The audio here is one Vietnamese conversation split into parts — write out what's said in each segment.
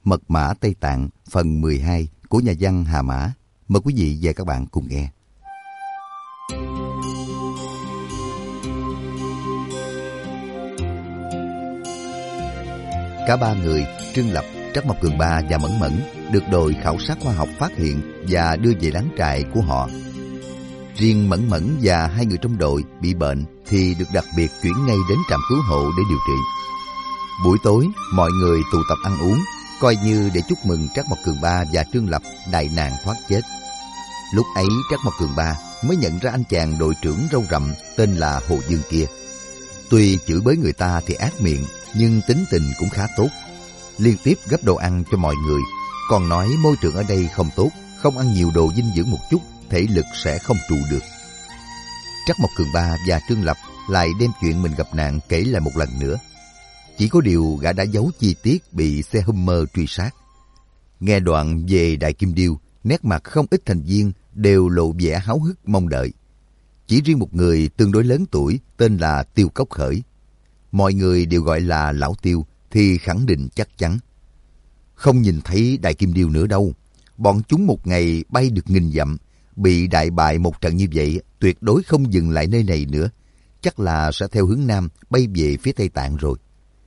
Mật mã Tây Tạng phần 12 của nhà văn Hà Mã. Mời quý vị và các bạn cùng nghe. Cả ba người, Trương Lập, Trắc Mộc Cường Ba và Mẫn Mẫn, được đội khảo sát khoa học phát hiện và đưa về lán trại của họ. Riêng Mẫn Mẫn và hai người trong đội bị bệnh thì được đặc biệt chuyển ngay đến trạm cứu hộ để điều trị. Buổi tối, mọi người tụ tập ăn uống, coi như để chúc mừng Trắc Mộc Cường Ba và Trương Lập đại nạn thoát chết. Lúc ấy Trắc Mộc Cường Ba mới nhận ra anh chàng đội trưởng râu rậm tên là Hồ Dương kia. Tuy chửi bới người ta thì ác miệng, nhưng tính tình cũng khá tốt. Liên tiếp gấp đồ ăn cho mọi người, còn nói môi trường ở đây không tốt, không ăn nhiều đồ dinh dưỡng một chút, thể lực sẽ không trụ được. Trắc Mộc Cường Ba và Trương Lập lại đem chuyện mình gặp nạn kể lại một lần nữa. Chỉ có điều gã đã giấu chi tiết bị xe Hummer truy sát. Nghe đoạn về Đại Kim Điêu, nét mặt không ít thành viên đều lộ vẻ háo hức mong đợi. Chỉ riêng một người tương đối lớn tuổi tên là Tiêu Cốc Khởi. Mọi người đều gọi là Lão Tiêu thì khẳng định chắc chắn. Không nhìn thấy Đại Kim Điêu nữa đâu. Bọn chúng một ngày bay được 1000 dặm, bị đại bại một trận như vậy tuyệt đối không dừng lại nơi này nữa. Chắc là sẽ theo hướng Nam bay về phía Tây Tạng rồi.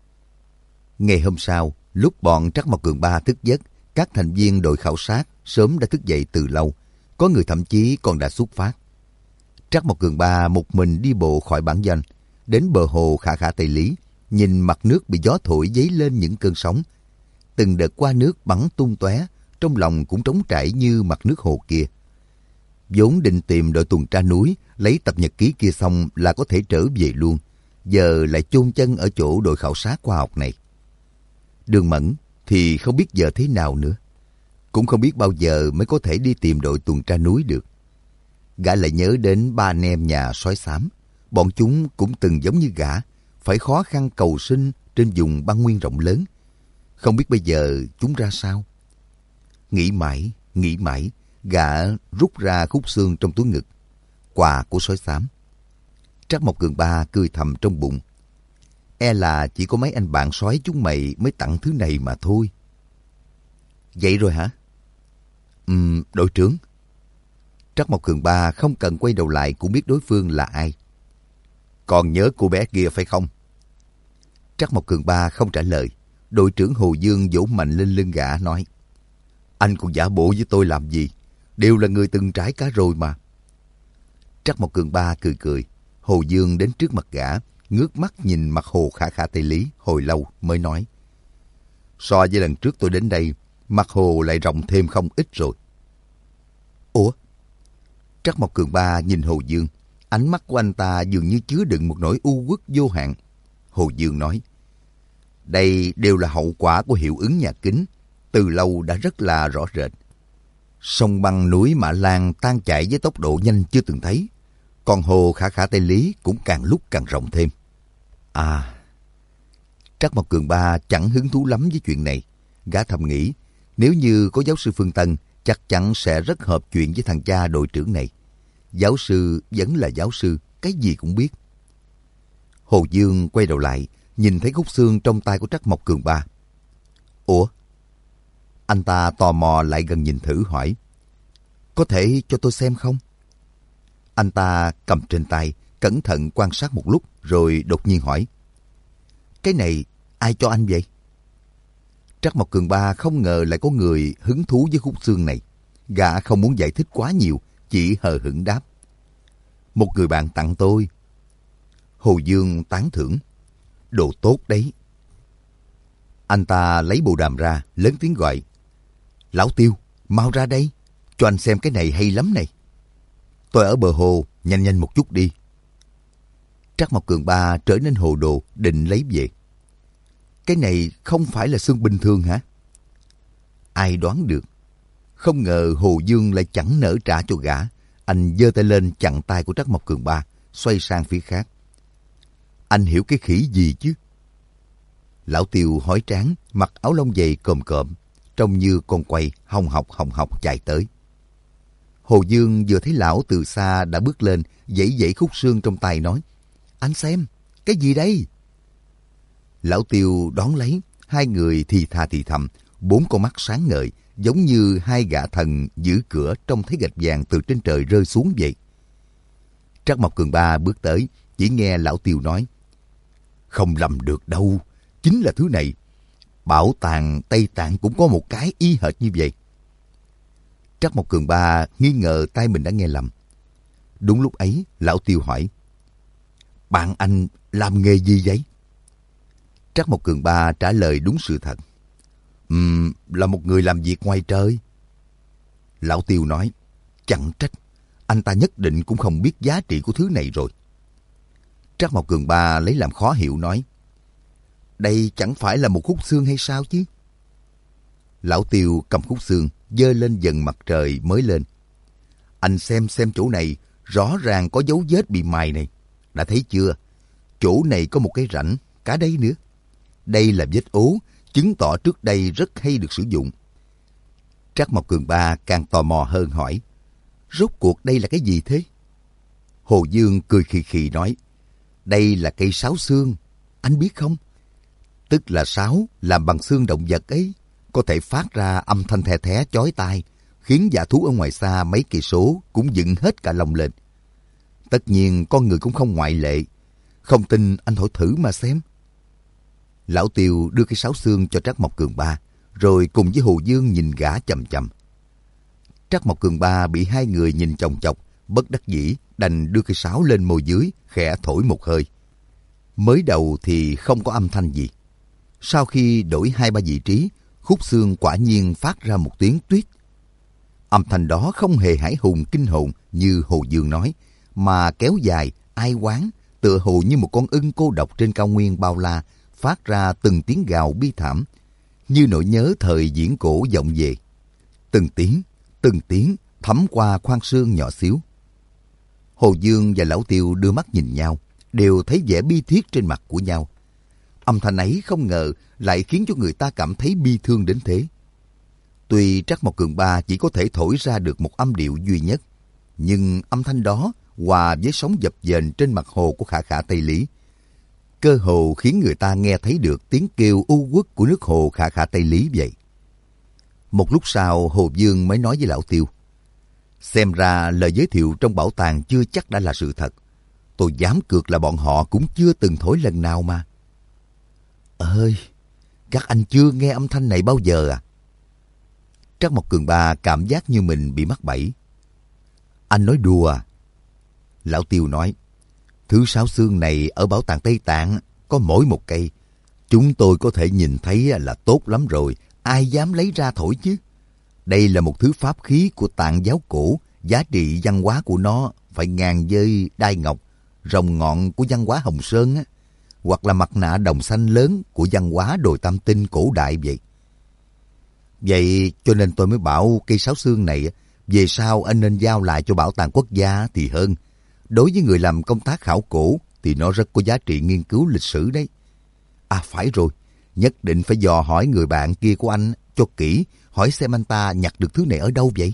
Ngày hôm sau, lúc bọn Trắc Mộc Cường Ba thức giấc, các thành viên đội khảo sát sớm đã thức dậy từ lâu. Có người thậm chí còn đã xuất phát. Trắc Mộc Cường Ba một mình đi bộ khỏi bản doanh, đến bờ hồ Khả Khả Tây Lý, nhìn mặt nước bị gió thổi dấy lên những cơn sóng. Từng đợt qua nước bắn tung tóe, trong lòng cũng trống trải như mặt nước hồ kia. Vốn định tìm đội tuần tra núi, lấy tập nhật ký kia xong là có thể trở về luôn. Giờ lại chôn chân ở chỗ đội khảo sát khoa học này. Đường Mẫn thì không biết giờ thế nào nữa. Cũng không biết bao giờ mới có thể đi tìm đội tuần tra núi được. Gã lại nhớ đến ba anh em nhà sói xám. Bọn chúng cũng từng giống như gã, phải khó khăn cầu sinh trên vùng băng nguyên rộng lớn. Không biết bây giờ chúng ra sao? Nghĩ mãi, gã rút ra khúc xương trong túi ngực. Quà của sói xám. Trắc Mộc Cường Ba cười thầm trong bụng. E là chỉ có mấy anh bạn sói chúng mày mới tặng thứ này mà thôi. Vậy rồi hả? Đội trưởng. Trắc Mộc Cường Ba không cần quay đầu lại cũng biết đối phương là ai. Còn nhớ cô bé kia phải không? Trắc Mộc Cường Ba không trả lời. Đội trưởng Hồ Dương vỗ mạnh lên lưng gã nói. Anh còn giả bộ với tôi làm gì? Đều là người từng trải cả rồi mà. Trắc Mộc Cường Ba cười cười. Hồ Dương đến trước mặt gã, ngước mắt nhìn mặt hồ Khả Khả Tây Lý hồi lâu mới nói. So với lần trước tôi đến đây, mặt hồ lại rộng thêm không ít rồi. Ủa? Trắc Mộc Cường Ba nhìn Hồ Dương, ánh mắt của anh ta dường như chứa đựng một nỗi u uất vô hạn. Hồ Dương nói, đây đều là hậu quả của hiệu ứng nhà kính, từ lâu đã rất là rõ rệt. Sông băng núi Mã Lan tan chảy với tốc độ nhanh chưa từng thấy, còn hồ Khả Khả Tây Lý cũng càng lúc càng rộng thêm. À, Trắc Mộc Cường Ba chẳng hứng thú lắm với chuyện này. Gã thầm nghĩ, nếu như có giáo sư Phương Tân, chắc chắn sẽ rất hợp chuyện với thằng cha đội trưởng này. Giáo sư vẫn là giáo sư, cái gì cũng biết. Hồ Dương quay đầu lại, nhìn thấy khúc xương trong tay của Trắc Mộc Cường Ba. Ủa? Anh ta tò mò lại gần nhìn thử hỏi. Có thể cho tôi xem không? Anh ta cầm trên tay, cẩn thận quan sát một lúc rồi đột nhiên hỏi. Cái này ai cho anh vậy? Trắc Mộc Cường Ba không ngờ lại có người hứng thú với khúc xương này. Gã không muốn giải thích quá nhiều, chỉ hờ hững đáp. Một người bạn tặng tôi. Hồ Dương tán thưởng. Đồ tốt đấy. Anh ta lấy bộ đàm ra, lớn tiếng gọi. Lão Tiêu, mau ra đây. Cho anh xem cái này hay lắm này. Tôi ở bờ hồ, nhanh nhanh một chút đi. Trắc Mộc Cường Ba trở nên hồ đồ, định lấy về. Cái này không phải là xương bình thường hả? Ai đoán được. Không ngờ Hồ Dương lại chẳng nỡ trả cho gã. Anh giơ tay lên chặn tay của Trắc Mộc Cường Ba, xoay sang phía khác. Anh hiểu cái khỉ gì chứ? Lão Tiêu hói trán, mặc áo lông dày cồm cộm, trông như con quay hồng hộc chạy tới. Hồ Dương vừa thấy lão từ xa đã bước lên, giãy giãy khúc xương trong tay nói. Anh xem, cái gì đây? Lão Tiêu đón lấy, hai người thì thà thì thầm, 4 con mắt sáng ngời, giống như 2 gã thần giữ cửa trông thấy gạch vàng từ trên trời rơi xuống vậy. Trắc Mộc Cường Ba bước tới, chỉ nghe lão Tiêu nói: "Không lầm được đâu, chính là thứ này. Bảo tàng Tây Tạng cũng có một cái y hệt như vậy." Trắc Mộc Cường Ba nghi ngờ tai mình đã nghe lầm. Đúng lúc ấy, lão Tiêu hỏi: "Bạn anh làm nghề gì vậy?" Trắc Mộc Cường Ba trả lời đúng sự thật: "Là một người làm việc ngoài trời." Lão Tiêu nói: "Chẳng trách, anh ta nhất định cũng không biết giá trị của thứ này rồi." Trắc Mộc Cường Ba lấy làm khó hiểu nói: "Đây chẳng phải là một khúc xương hay sao chứ?" Lão Tiêu cầm khúc xương, giơ lên dần mặt trời mới lên. "Anh xem chỗ này, rõ ràng có dấu vết bị mài này. Đã thấy chưa? Chỗ này có một cái rãnh, cả đây nữa. Đây là vết ố, chứng tỏ trước đây rất hay được sử dụng." Trắc Mộc Cường Ba càng tò mò hơn hỏi: "Rốt cuộc đây là cái gì thế?" Hồ Dương cười khì khì nói: "Đây là cây sáo xương, anh biết không? Tức là sáo làm bằng xương động vật ấy, có thể phát ra âm thanh the thé chói tai, khiến dã thú ở ngoài xa mấy cây số cũng dựng hết cả lông lên. Tất nhiên con người cũng không ngoại lệ. Không tin anh thổi thử mà xem." Lão Tiêu đưa cái sáo xương cho Trắc Mộc Cường Ba, rồi cùng với Hồ Dương nhìn gã chằm chằm. Trắc Mộc Cường Ba bị hai người nhìn chòng chọc, bất đắc dĩ đành đưa cây sáo lên môi dưới, khẽ thổi một hơi. Mới đầu thì không có âm thanh gì. Sau khi đổi 2-3 vị trí, khúc xương quả nhiên phát ra một tiếng tuýt. Âm thanh đó không hề hãi hùng kinh hồn như Hồ Dương nói, mà kéo dài, ai oán, tựa hồ như một con ưng cô độc trên cao nguyên bao la, phát ra từng tiếng gào bi thảm, như nỗi nhớ thời viễn cổ vọng về. Từng tiếng thấm qua khoang xương nhỏ xíu. Hồ Dương và Lão Tiêu đưa mắt nhìn nhau, đều thấy vẻ bi thiết trên mặt của nhau. Âm thanh ấy không ngờ lại khiến cho người ta cảm thấy bi thương đến thế. Tuy Trắc Mộc Cường Ba chỉ có thể thổi ra được một âm điệu duy nhất, nhưng âm thanh đó hòa với sóng dập dềnh trên mặt hồ của Khả Khả Tây Lý, cơ hồ khiến người ta nghe thấy được tiếng kêu u uất của nước hồ Khả Khả Tây Lý vậy. Một lúc sau, Hồ Dương mới nói với Lão Tiêu: "Xem ra lời giới thiệu trong bảo tàng chưa chắc đã là sự thật. Tôi dám cược là bọn họ cũng chưa từng thổi lần nào mà." "Ơi, các anh chưa nghe âm thanh này bao giờ à?" Trắc Mộc Cường Ba cảm giác như mình bị mắc bẫy. "Anh nói đùa à?" Lão Tiêu nói: "Thứ sáo xương này ở bảo tàng Tây Tạng có mỗi một cây. Chúng tôi có thể nhìn thấy là tốt lắm rồi, ai dám lấy ra thổi chứ? Đây là một thứ pháp khí của Tạng giáo cổ, giá trị văn hóa của nó phải ngang với đai ngọc, rồng ngọn của văn hóa Hồng Sơn á, hoặc là mặt nạ đồng xanh lớn của văn hóa đồi Tam Tinh cổ đại vậy. Vậy cho nên tôi mới bảo cây sáo xương này về sau anh nên giao lại cho bảo tàng quốc gia thì hơn. Đối với người làm công tác khảo cổ thì nó rất có giá trị nghiên cứu lịch sử đấy. À phải rồi, nhất định phải dò hỏi người bạn kia của anh cho kỹ, hỏi xem anh ta nhặt được thứ này ở đâu vậy."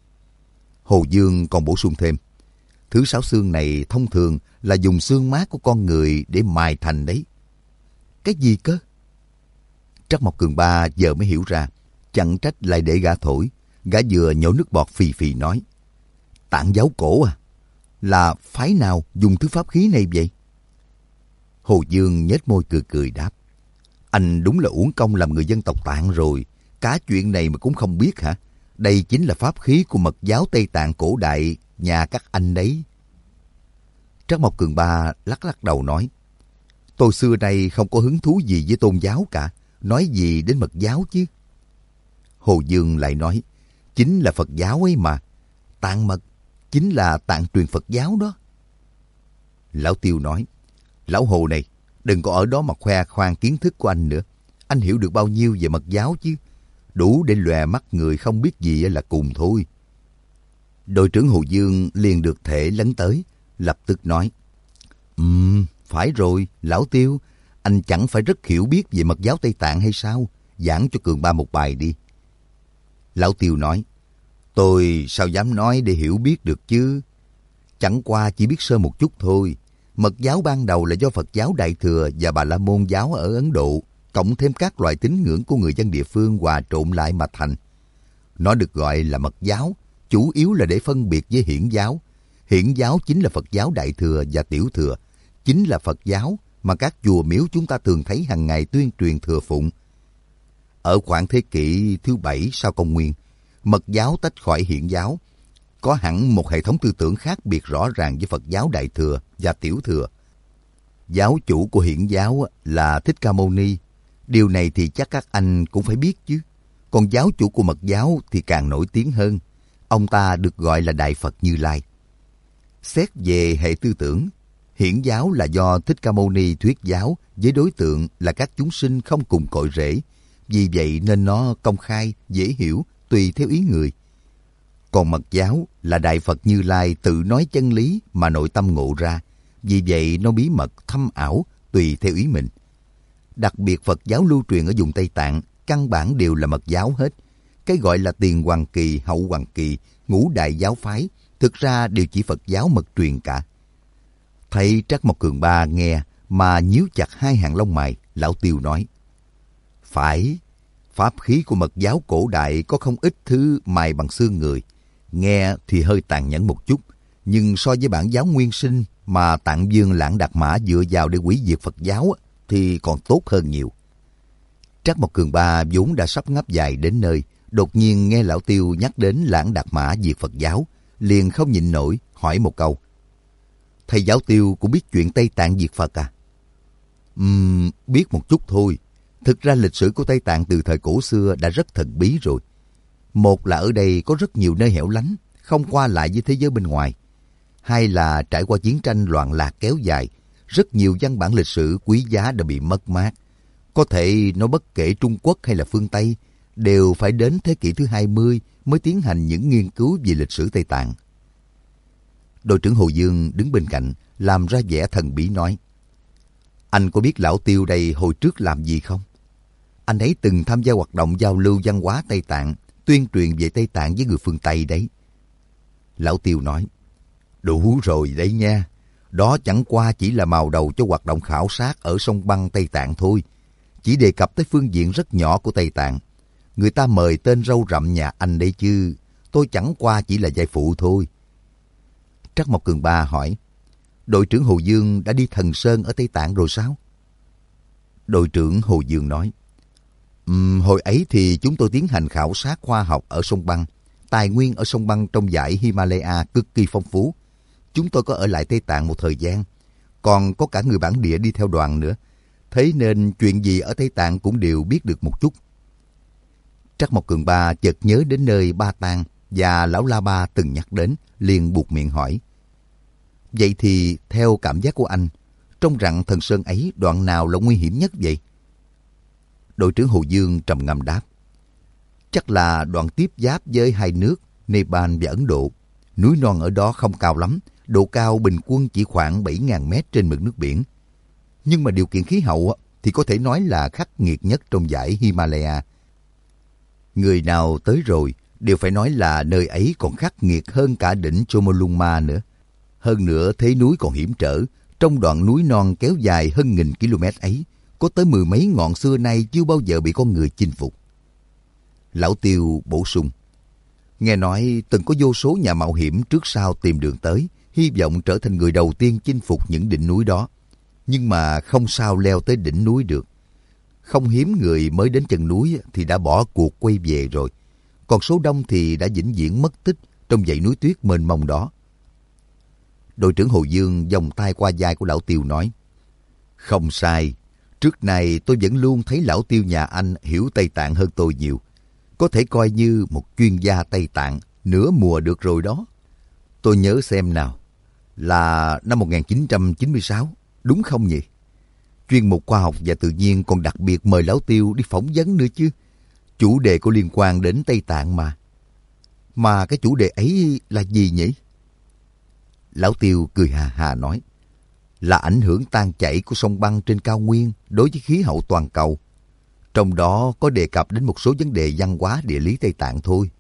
Hồ Dương còn bổ sung thêm: "Thứ sáo xương này thông thường là dùng xương mát của con người để mài thành đấy." "Cái gì cơ?" Trắc Mộc Cường Ba giờ mới hiểu ra, chẳng trách lại để gã thổi. Gã vừa nhổ nước bọt phì phì nói: "Tạng giáo cổ à? Là phái nào dùng thứ pháp khí này vậy?" Hồ Dương nhếch môi cười cười đáp: "Anh đúng là uổng công làm người dân tộc Tạng rồi. Cả chuyện này mà cũng không biết hả? Đây chính là pháp khí của mật giáo Tây Tạng cổ đại nhà các anh đấy." Trắc Mộc Cường Ba lắc lắc đầu nói: "Tôi xưa nay không có hứng thú gì với tôn giáo cả, nói gì đến mật giáo chứ." Hồ Dương lại nói: "Chính là Phật giáo ấy mà. Tạng mật chính là tạng truyền Phật giáo đó." Lão Tiêu nói: "Lão Hồ này, đừng có ở đó mà khoe khoang kiến thức của anh nữa. Anh hiểu được bao nhiêu về mật giáo chứ? Đủ để lòe mắt người không biết gì là cùng thôi." Đội trưởng Hồ Dương liền được thể lấn tới, lập tức nói: Phải rồi, Lão Tiêu, anh chẳng phải rất hiểu biết về mật giáo Tây Tạng hay sao? Giảng cho Cường Ba một bài đi." Lão Tiêu nói: "Tôi sao dám nói để hiểu biết được chứ? Chẳng qua chỉ biết sơ một chút thôi. Mật giáo ban đầu là do Phật giáo Đại Thừa và Bà La Môn giáo ở Ấn Độ cộng thêm các loại tín ngưỡng của người dân địa phương hòa trộn lại mà thành. Nó được gọi là mật giáo, chủ yếu là để phân biệt với hiển giáo. Hiển giáo chính là Phật giáo Đại Thừa và Tiểu Thừa, chính là Phật giáo mà các chùa miếu chúng ta thường thấy hàng ngày tuyên truyền thừa phụng. Ở khoảng thế kỷ thứ 7 sau công nguyên, mật giáo tách khỏi hiển giáo, có hẳn một hệ thống tư tưởng khác biệt rõ ràng với Phật giáo Đại Thừa và Tiểu Thừa. Giáo chủ của hiển giáo là Thích Ca Mâu Ni. Điều này thì chắc các anh cũng phải biết chứ. Còn giáo chủ của mật giáo thì càng nổi tiếng hơn. Ông ta được gọi là Đại Phật Như Lai. Xét về hệ tư tưởng, hiển giáo là do Thích Ca Mâu Ni thuyết giáo với đối tượng là các chúng sinh không cùng cội rễ. Vì vậy nên nó công khai, dễ hiểu, tùy theo ý người. Còn mật giáo là Đại Phật Như Lai tự nói chân lý mà nội tâm ngộ ra. Vì vậy nó bí mật, thâm ảo, tùy theo ý mình. Đặc biệt Phật giáo lưu truyền ở vùng Tây Tạng, căn bản đều là mật giáo hết. Cái gọi là tiền hoàng kỳ, hậu hoàng kỳ, ngũ đại giáo phái, thực ra đều chỉ Phật giáo mật truyền cả. Thầy Trắc Mộc Cường Ba nghe mà nhíu chặt hai hàng lông mày, lão Tiêu nói. Phải, pháp khí của mật giáo cổ đại có không ít thứ mài bằng xương người. Nghe thì hơi tàn nhẫn một chút, nhưng so với bản giáo nguyên sinh mà Tạng Vương Lãng Đạt Mã dựa vào để hủy diệt Phật giáo thì còn tốt hơn nhiều. Trắc Mộc Cường Ba vốn đã sắp ngáp dài đến nơi, đột nhiên nghe lão Tiêu nhắc đến Lãng Đạt Mã diệt Phật giáo, liền không nhịn nổi hỏi một câu. Thầy giáo Tiêu cũng biết chuyện Tây Tạng diệt Phật à? Biết một chút thôi. Thực ra lịch sử của Tây Tạng từ thời cổ xưa đã rất thần bí rồi. Một là ở đây có rất nhiều nơi hẻo lánh, không qua lại với thế giới bên ngoài. Hai là trải qua chiến tranh loạn lạc kéo dài, rất nhiều văn bản lịch sử quý giá đã bị mất mát. Có thể nói bất kể Trung Quốc hay là phương Tây, đều phải đến thế kỷ thứ 20 mới tiến hành những nghiên cứu về lịch sử Tây Tạng. Đội trưởng Hồ Dương đứng bên cạnh, làm ra vẻ thần bí nói. Anh có biết lão Tiêu đây hồi trước làm gì không? Anh ấy từng tham gia hoạt động giao lưu văn hóa Tây Tạng, tuyên truyền về Tây Tạng với người phương Tây đấy. Lão Tiêu nói. Đủ rồi đấy nha. Đó chẳng qua chỉ là mào đầu cho hoạt động khảo sát ở sông băng Tây Tạng thôi. Chỉ đề cập tới phương diện rất nhỏ của Tây Tạng. Người ta mời tên râu rậm nhà anh đấy chứ. Tôi chẳng qua chỉ là vai phụ thôi. Trắc Mộc Cường Ba hỏi. Đội trưởng Hồ Dương đã đi Thần Sơn ở Tây Tạng rồi sao? Đội trưởng Hồ Dương nói. Hồi ấy thì chúng tôi tiến hành khảo sát khoa học ở sông băng. Tài nguyên ở sông băng trong dãy Himalaya cực kỳ phong phú. Chúng tôi có ở lại Tây Tạng một thời gian. Còn có cả người bản địa đi theo đoàn nữa. Thế nên chuyện gì ở Tây Tạng cũng đều biết được một chút. Trắc Mộc Cường Ba chợt nhớ đến nơi Ba Tàng và lão La Ba từng nhắc đến, liền buột miệng hỏi. Vậy thì theo cảm giác của anh, trong rặng Thần Sơn ấy đoạn nào là nguy hiểm nhất vậy? Đội trưởng Hồ Dương trầm ngâm đáp. Chắc là đoạn tiếp giáp với hai nước Nepal và Ấn Độ. Núi non ở đó không cao lắm, độ cao bình quân chỉ khoảng 7.000 mét trên mực nước biển. Nhưng mà điều kiện khí hậu thì có thể nói là khắc nghiệt nhất trong dãy Himalaya. Người nào tới rồi đều phải nói là nơi ấy còn khắc nghiệt hơn cả đỉnh Chomolungma nữa. Hơn nữa thế núi còn hiểm trở, trong đoạn núi non kéo dài hơn 1.000 km ấy, có tới 10 mấy ngọn xưa nay chưa bao giờ bị con người chinh phục. Lão Tiêu bổ sung. Nghe nói từng có vô số nhà mạo hiểm trước sau tìm đường tới, hy vọng trở thành người đầu tiên chinh phục những đỉnh núi đó. Nhưng mà không sao leo tới đỉnh núi được. Không hiếm người mới đến chân núi thì đã bỏ cuộc quay về rồi. Còn số đông thì đã vĩnh viễn mất tích trong dãy núi tuyết mênh mông đó. Đội trưởng Hồ Dương vòng tay qua vai của lão Tiêu nói. Không sai. Trước này tôi vẫn luôn thấy lão Tiêu nhà anh hiểu Tây Tạng hơn tôi nhiều. Có thể coi như một chuyên gia Tây Tạng, nửa mùa được rồi đó. Tôi nhớ xem nào. Là năm 1996, đúng không nhỉ? Chuyên mục khoa học và tự nhiên còn đặc biệt mời lão Tiêu đi phỏng vấn nữa chứ. Chủ đề có liên quan đến Tây Tạng mà. Mà cái chủ đề ấy là gì nhỉ? Lão Tiêu cười hà hà nói. Là ảnh hưởng tan chảy của sông băng trên cao nguyên đối với khí hậu toàn cầu. Trong đó có đề cập đến một số vấn đề văn hóa địa lý Tây Tạng thôi.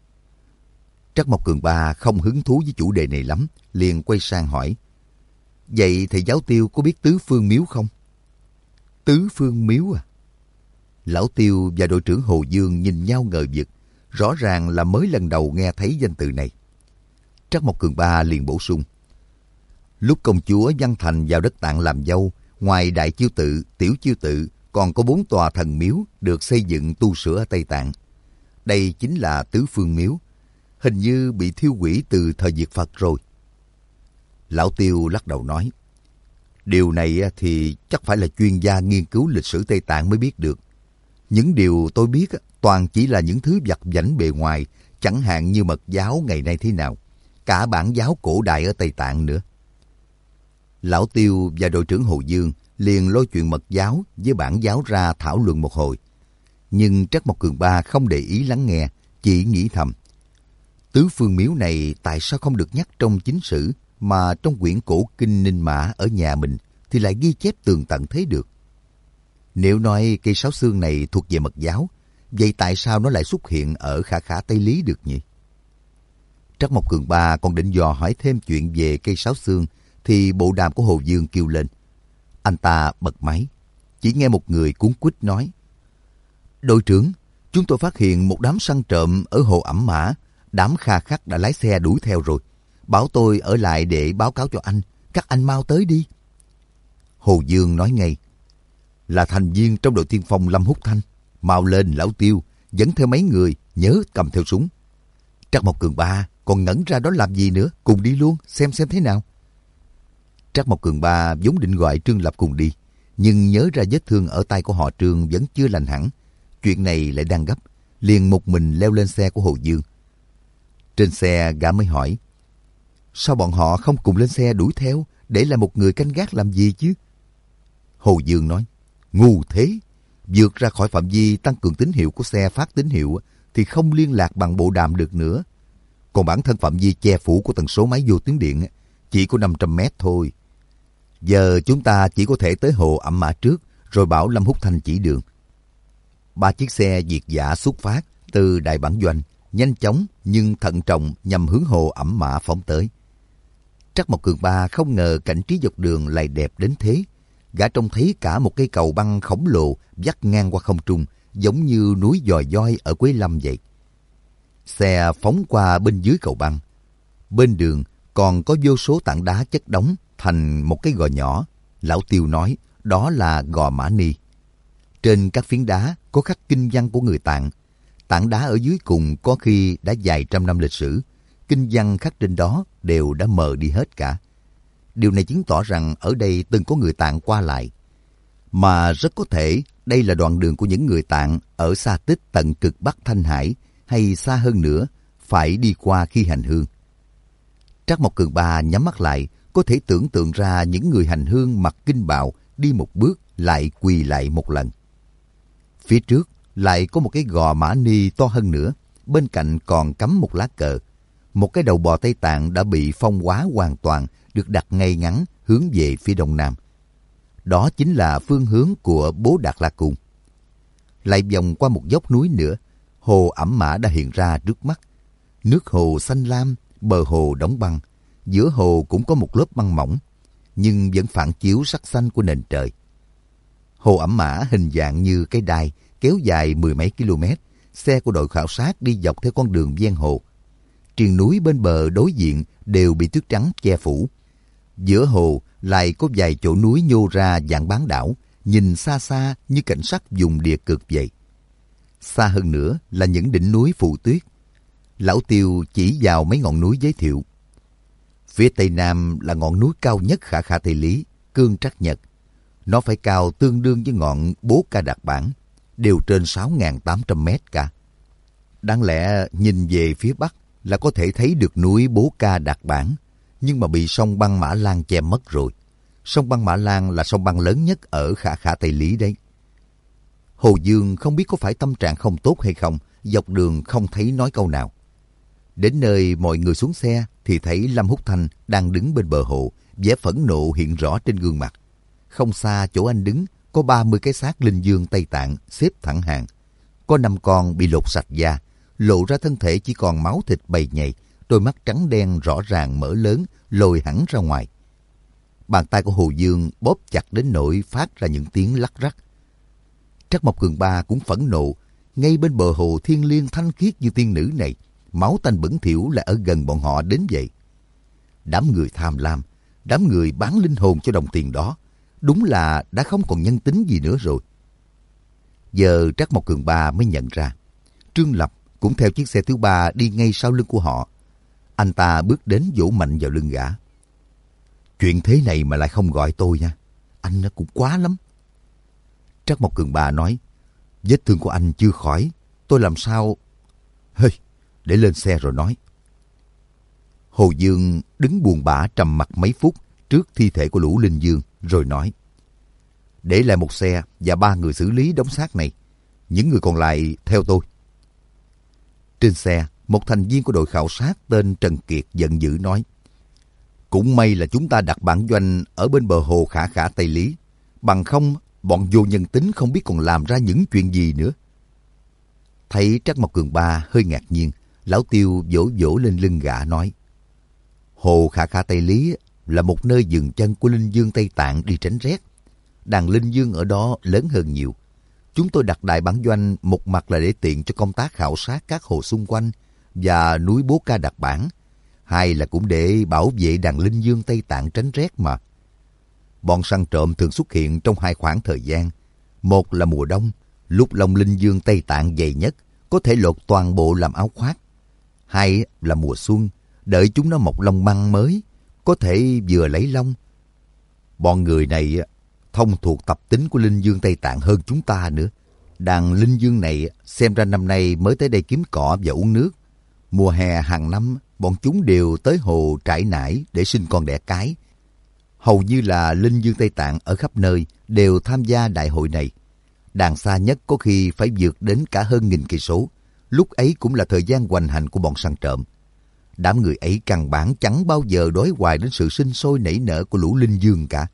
Trắc Mộc Cường Ba không hứng thú với chủ đề này lắm, liền quay sang hỏi. Vậy thầy giáo Tiêu có biết Tứ Phương Miếu không? Tứ Phương Miếu à? Lão Tiêu và đội trưởng Hồ Dương nhìn nhau ngờ vực, rõ ràng là mới lần đầu nghe thấy danh từ này. Trắc Mộc Cường Ba liền bổ sung. Lúc công chúa Văn Thành vào đất Tạng làm dâu, ngoài Đại Chiêu Tự, Tiểu Chiêu Tự, còn có 4 tòa thần miếu được xây dựng tu sửa ở Tây Tạng. Đây chính là Tứ Phương Miếu, hình như bị thiêu hủy từ thời Diệt Phật rồi. Lão Tiêu lắc đầu nói, điều này thì chắc phải là chuyên gia nghiên cứu lịch sử Tây Tạng mới biết được. Những điều tôi biết toàn chỉ là những thứ vặt vãnh bề ngoài, chẳng hạn như mật giáo ngày nay thế nào, cả bản giáo cổ đại ở Tây Tạng nữa. Lão Tiêu và đội trưởng Hồ Dương liền lôi chuyện mật giáo với bản giáo ra thảo luận một hồi. Nhưng Trắc Mộc Cường Ba không để ý lắng nghe, chỉ nghĩ thầm. Tứ Phương Miếu này tại sao không được nhắc trong chính sử, mà trong quyển cổ kinh Ninh Mã ở nhà mình thì lại ghi chép tường tận thế được? Nếu nói cây sáo xương này thuộc về mật giáo, vậy tại sao nó lại xuất hiện ở Khả Khả Tây Lý được nhỉ? Trắc Mộc Cường Ba còn định dò hỏi thêm chuyện về cây sáo xương, thì bộ đàm của Hồ Dương kêu lên. Anh ta bật máy, chỉ nghe một người cuống quýt nói. Đội trưởng, chúng tôi phát hiện một đám săn trộm ở hồ Ẩm Mã. Đám Kha Khắc đã lái xe đuổi theo rồi. Bảo tôi ở lại để báo cáo cho anh. Các anh mau tới đi. Hồ Dương nói ngay. Là thành viên trong đội tiên phong Lâm Húc Thanh. Mau lên Lão Tiêu, dẫn theo mấy người, nhớ cầm theo súng. Trắc Mộc Cường Ba còn ngẩn ra đó làm gì nữa, cùng đi luôn, xem thế nào. Trắc Mộc Cường Ba vốn định gọi Trương Lập cùng đi, nhưng nhớ ra vết thương ở tay của họ Trương vẫn chưa lành hẳn. Chuyện này lại đang gấp, liền một mình leo lên xe của Hồ Dương. Trên xe gã mới hỏi, sao bọn họ không cùng lên xe đuổi theo, để lại một người canh gác làm gì chứ? Hồ Dương nói, ngu thế, vượt ra khỏi phạm vi tăng cường tín hiệu của xe phát tín hiệu thì không liên lạc bằng bộ đàm được nữa. Còn bản thân phạm vi che phủ của tần số máy vô tuyến điện chỉ có 500 mét thôi. Giờ chúng ta chỉ có thể tới hồ Ẩm Mã trước, rồi bảo Lâm Húc Thanh chỉ đường. 3 chiếc xe việt dã xuất phát từ Đại Bản Doanh, nhanh chóng nhưng thận trọng nhằm hướng hồ Ẩm Mã phóng tới. Trắc Mộc Cường Ba không ngờ cảnh trí dọc đường lại đẹp đến thế. Gã trông thấy cả một cây cầu băng khổng lồ vắt ngang qua không trung, giống như núi Dòi Voi ở Quế Lâm vậy. Xe phóng qua bên dưới cầu băng. Bên đường còn có vô số tảng đá chất đóng thành một cái gò nhỏ. Lão Tiêu nói đó là gò Mã Ni. Trên các phiến đá có khắc kinh văn của người Tạng. Tảng đá ở dưới cùng có khi đã vài trăm năm lịch sử. Kinh văn khắc trên đó đều đã mờ đi hết cả. Điều này chứng tỏ rằng ở đây từng có người Tạng qua lại. Mà rất có thể đây là đoạn đường của những người Tạng ở Sa Tích tận cực Bắc Thanh Hải, hay xa hơn nữa, phải đi qua khi hành hương. Trắc Mộc Cường Ba nhắm mắt lại, có thể tưởng tượng ra những người hành hương mặc kinh bào đi một bước lại quỳ lại một lần. Phía trước lại có một cái gò Mã Ni to hơn nữa, bên cạnh còn cắm một lá cờ. Một cái đầu bò Tây Tạng đã bị phong hóa hoàn toàn, được đặt ngay ngắn hướng về phía đông nam. Đó chính là phương hướng của Bố Đạt La Cung. Lại vòng qua một dốc núi nữa, hồ Ẩm Mã đã hiện ra trước mắt. Nước hồ xanh lam, bờ hồ đóng băng, giữa hồ cũng có một lớp băng mỏng, nhưng vẫn phản chiếu sắc xanh của nền trời. Hồ Ẩm Mã hình dạng như cái đai, kéo dài 10 mấy km. Xe của đội khảo sát đi dọc theo con đường ven hồ. Triền núi bên bờ đối diện đều bị tuyết trắng che phủ. Giữa hồ lại có vài chỗ núi nhô ra dạng bán đảo, nhìn xa xa như cảnh sắc vùng địa cực vậy. Xa hơn nữa là những đỉnh núi phủ tuyết. Lão Tiêu chỉ vào mấy ngọn núi giới thiệu. Phía tây nam là ngọn núi cao nhất Khả Khả Tây Lý, Cương Trắc Nhật. Nó phải cao tương đương với ngọn Bố Ca Đạt Bản, đều trên 6.800 mét cả. Đáng lẽ nhìn về phía bắc là có thể thấy được núi Bố Ca Đạt Bản, nhưng mà bị sông băng Mã Lan che mất rồi. Sông băng Mã Lan là sông băng lớn nhất ở Khả Khả Tây Lý đấy. Hồ Dương không biết có phải tâm trạng không tốt hay không, dọc đường không thấy nói câu nào. Đến nơi mọi người xuống xe thì thấy Lâm Húc Thanh đang đứng bên bờ hồ, vẻ phẫn nộ hiện rõ trên gương mặt. Không xa chỗ anh đứng có 30 cái xác linh dương Tây Tạng xếp thẳng hàng. Có 5 con bị lột sạch da, lộ ra thân thể chỉ còn máu thịt bầy nhầy, đôi mắt trắng đen rõ ràng mở lớn, lồi hẳn ra ngoài. Bàn tay của Hồ Dương bóp chặt đến nỗi phát ra những tiếng lắc rắc. Trắc Mộc Cường Ba cũng phẫn nộ. Ngay bên bờ hồ thiêng liêng thanh khiết như tiên nữ này, máu tanh bẩn thỉu lại ở gần bọn họ đến vậy. Đám người tham lam, đám người bán linh hồn cho đồng tiền đó, đúng là đã không còn nhân tính gì nữa rồi. Giờ Trắc Mộc Cường Ba mới nhận ra, Trương Lập cũng theo chiếc xe thứ ba đi ngay sau lưng của họ. Anh ta bước đến vỗ mạnh vào lưng gã. Chuyện thế này mà lại không gọi tôi nha, anh nó cũng quá lắm. Trắc Mộc Cường Ba nói, vết thương của anh chưa khỏi, tôi làm sao... Hơi, để lên xe rồi nói. Hồ Dương đứng buồn bã trầm mặc mấy phút trước thi thể của Lũ Linh Dương, rồi nói, để lại một xe và 3 người xử lý đống xác này. Những người còn lại theo tôi. Trên xe, một thành viên của đội khảo sát tên Trần Kiệt giận dữ nói, cũng may là chúng ta đặt bản doanh ở bên bờ hồ Khả Khả Tây Lý. Bằng không, bọn vô nhân tính không biết còn làm ra những chuyện gì nữa. Thấy Trắc Mộc Cường Ba hơi ngạc nhiên, Lão Tiêu vỗ vỗ lên lưng gã nói, hồ Khả Khả Tây Lý là một nơi dừng chân của Linh Dương Tây Tạng đi tránh rét. Đàn Linh Dương ở đó lớn hơn nhiều. Chúng tôi đặt đại bản doanh một mặt là để tiện cho công tác khảo sát các hồ xung quanh và núi Bố Ca Đạt Bản, hai là cũng để bảo vệ đàn Linh Dương Tây Tạng tránh rét mà. Bọn săn trộm thường xuất hiện trong 2 khoảng thời gian. Một là mùa đông, lúc lông Linh Dương Tây Tạng dày nhất, có thể lột toàn bộ làm áo khoác. 2 là mùa xuân, đợi chúng nó mọc lông măng mới, có thể vừa lấy lông. Bọn người này thông thuộc tập tính của Linh Dương Tây Tạng hơn chúng ta nữa. Đàn Linh Dương này xem ra năm nay mới tới đây kiếm cỏ và uống nước. Mùa hè hàng năm, bọn chúng đều tới hồ trải nải để sinh con đẻ cái. Hầu như là Linh Dương Tây Tạng ở khắp nơi đều tham gia đại hội này. Đàn xa nhất có khi phải vượt đến cả hơn 1000 cây số. Lúc ấy cũng là thời gian hoành hành của bọn săn trộm. Đám người ấy căn bản chẳng bao giờ đói hoài đến sự sinh sôi nảy nở của Lũ Linh Dương cả.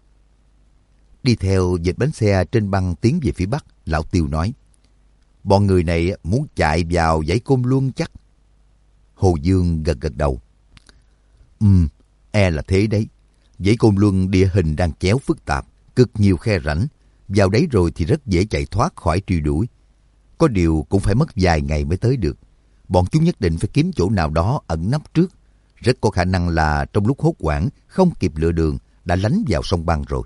Đi theo vệt bánh xe trên băng tiến về phía bắc, Lão Tiêu nói, bọn người này muốn chạy vào dãy Côn Luân chắc. Hồ Dương gật gật đầu. E là thế đấy. Dãy Côn Luân địa hình đang chéo phức tạp, cực nhiều khe rãnh. Vào đấy rồi thì rất dễ chạy thoát khỏi truy đuổi. Có điều cũng phải mất vài ngày mới tới được. Bọn chúng nhất định phải kiếm chỗ nào đó ẩn nấp trước. Rất có khả năng là trong lúc hốt hoảng không kịp lựa đường đã lánh vào sông băng rồi.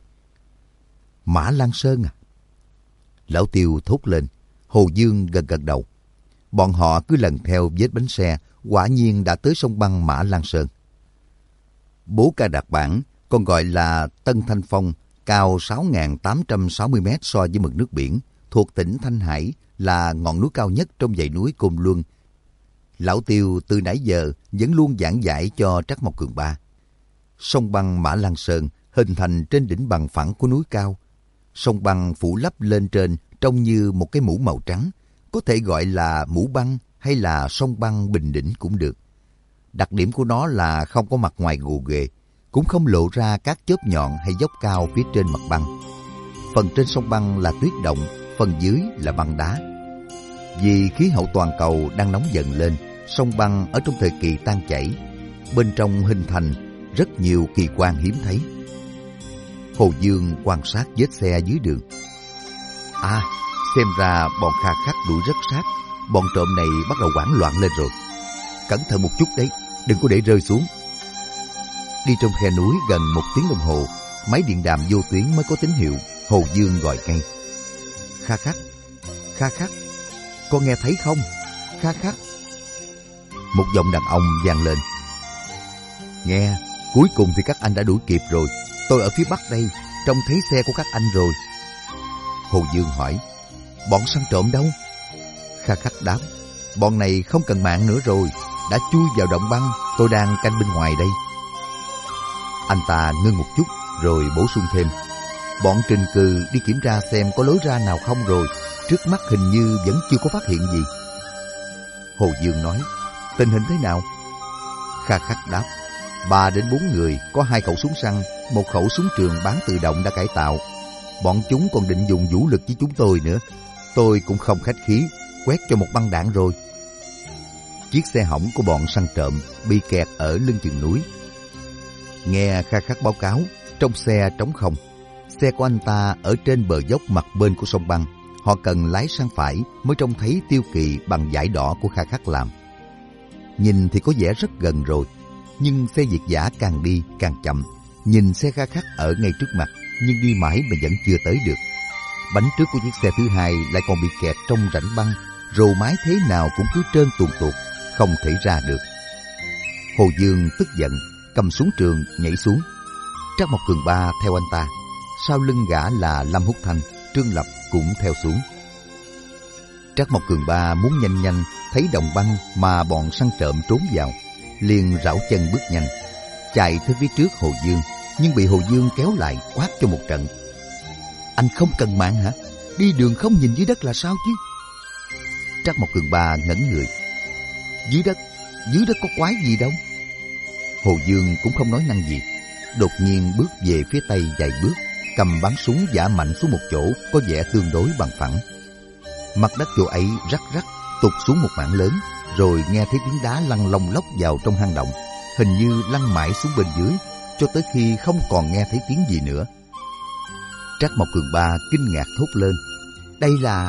Mã Lan Sơn à? Lão Tiêu thốt lên. Hồ Dương gật gật đầu. Bọn họ cứ lần theo vết bánh xe, quả nhiên đã tới sông băng Mã Lan Sơn. Bố Ca Đạt Bản, còn gọi là Tân Thanh Phong, cao 6.860 mét so với mực nước biển, thuộc tỉnh Thanh Hải, là ngọn núi cao nhất trong dãy núi Côn Luân. Lão Tiêu từ nãy giờ vẫn luôn giảng giải cho Trắc Mộc Cường Ba. Sông băng Mã Lan Sơn hình thành trên đỉnh bằng phẳng của núi cao. Sông băng phủ lấp lên trên trông như một cái mũ màu trắng, có thể gọi là mũ băng hay là sông băng bình đỉnh cũng được. Đặc điểm của nó là không có mặt ngoài gồ ghề, cũng không lộ ra các chớp nhọn hay dốc cao phía trên mặt băng. Phần trên sông băng là tuyết động, phần dưới là băng đá. Vì khí hậu toàn cầu đang nóng dần lên, sông băng ở trong thời kỳ tan chảy, bên trong hình thành rất nhiều kỳ quan hiếm thấy. Hồ Dương quan sát vết xe dưới đường. Xem ra bọn Kha Khắc đuổi rất sát, bọn trộm này bắt đầu hoảng loạn lên rồi. Cẩn thận một chút đấy, đừng có để rơi xuống. Đi trong khe núi gần 1 tiếng đồng hồ, máy điện đàm vô tuyến mới có tín hiệu. Hồ Dương gọi ngay. Kha Khắc, Kha Khắc, con nghe thấy không? Kha Khắc. Một giọng đàn ông vang lên. Nghe, cuối cùng thì các anh đã đuổi kịp rồi. Tôi ở phía bắc đây, trông thấy xe của các anh rồi. Hồ Dương hỏi, bọn săn trộm đâu? Kha Khắc đáp, bọn này không cần mạng nữa rồi, đã chui vào động băng, tôi đang canh bên ngoài đây. Anh ta ngưng một chút rồi bổ sung thêm, bọn trình cừ đi kiểm tra xem có lối ra nào không rồi, trước mắt hình như vẫn chưa có phát hiện gì. Hồ Dương nói, tình hình thế nào? Kha Khắc đáp, 3 đến 4 người, có 2 khẩu súng săn, 1 khẩu súng trường bán tự động đã cải tạo. Bọn chúng còn định dùng vũ lực với chúng tôi nữa. Tôi cũng không khách khí, quét cho một băng đạn rồi. Chiếc xe hỏng của bọn săn trộm bị kẹt ở lưng chừng núi. Nghe Kha Khắc báo cáo, trong xe trống không. Xe của anh ta ở trên bờ dốc mặt bên của sông băng, họ cần lái sang phải mới trông thấy Tiêu Kỳ bằng dải đỏ của Kha Khắc làm. Nhìn thì có vẻ rất gần rồi, nhưng xe Việt dã càng đi càng chậm. Nhìn xe Kha Khắc ở ngay trước mặt, nhưng đi mãi mà vẫn chưa tới được. Bánh trước của chiếc xe thứ hai lại còn bị kẹt trong rãnh băng, rồ mái thế nào cũng cứ trơn tuồn tuột, không thể ra được. Hồ Dương tức giận, cầm súng trường nhảy xuống. Trác Mộc Cường Ba theo anh ta, sau lưng gã là Lâm Húc Thanh, Trương Lập cũng theo xuống. Trác Mộc Cường Ba muốn nhanh nhanh thấy đồng băng mà bọn săn trộm trốn vào, liền rảo chân bước nhanh, chạy tới phía trước Hồ Dương, nhưng bị Hồ Dương kéo lại quát cho một trận. Anh không cần mạng hả? Đi đường không nhìn dưới đất là sao chứ? Trác Mộc Cường Ba ngẩn người. Dưới đất có quái gì đâu. Hồ Dương cũng không nói năng gì, đột nhiên bước về phía tây vài bước, cầm bắn súng giã mạnh xuống một chỗ có vẻ tương đối bằng phẳng. Mặt đất chỗ ấy rắc rắc tụt xuống một mảng lớn, rồi nghe thấy tiếng đá lăn lông lốc vào trong hang động, hình như lăn mãi xuống bên dưới cho tới khi không còn nghe thấy tiếng gì nữa. Trác Mộc Cường Ba kinh ngạc thốt lên. Đây là...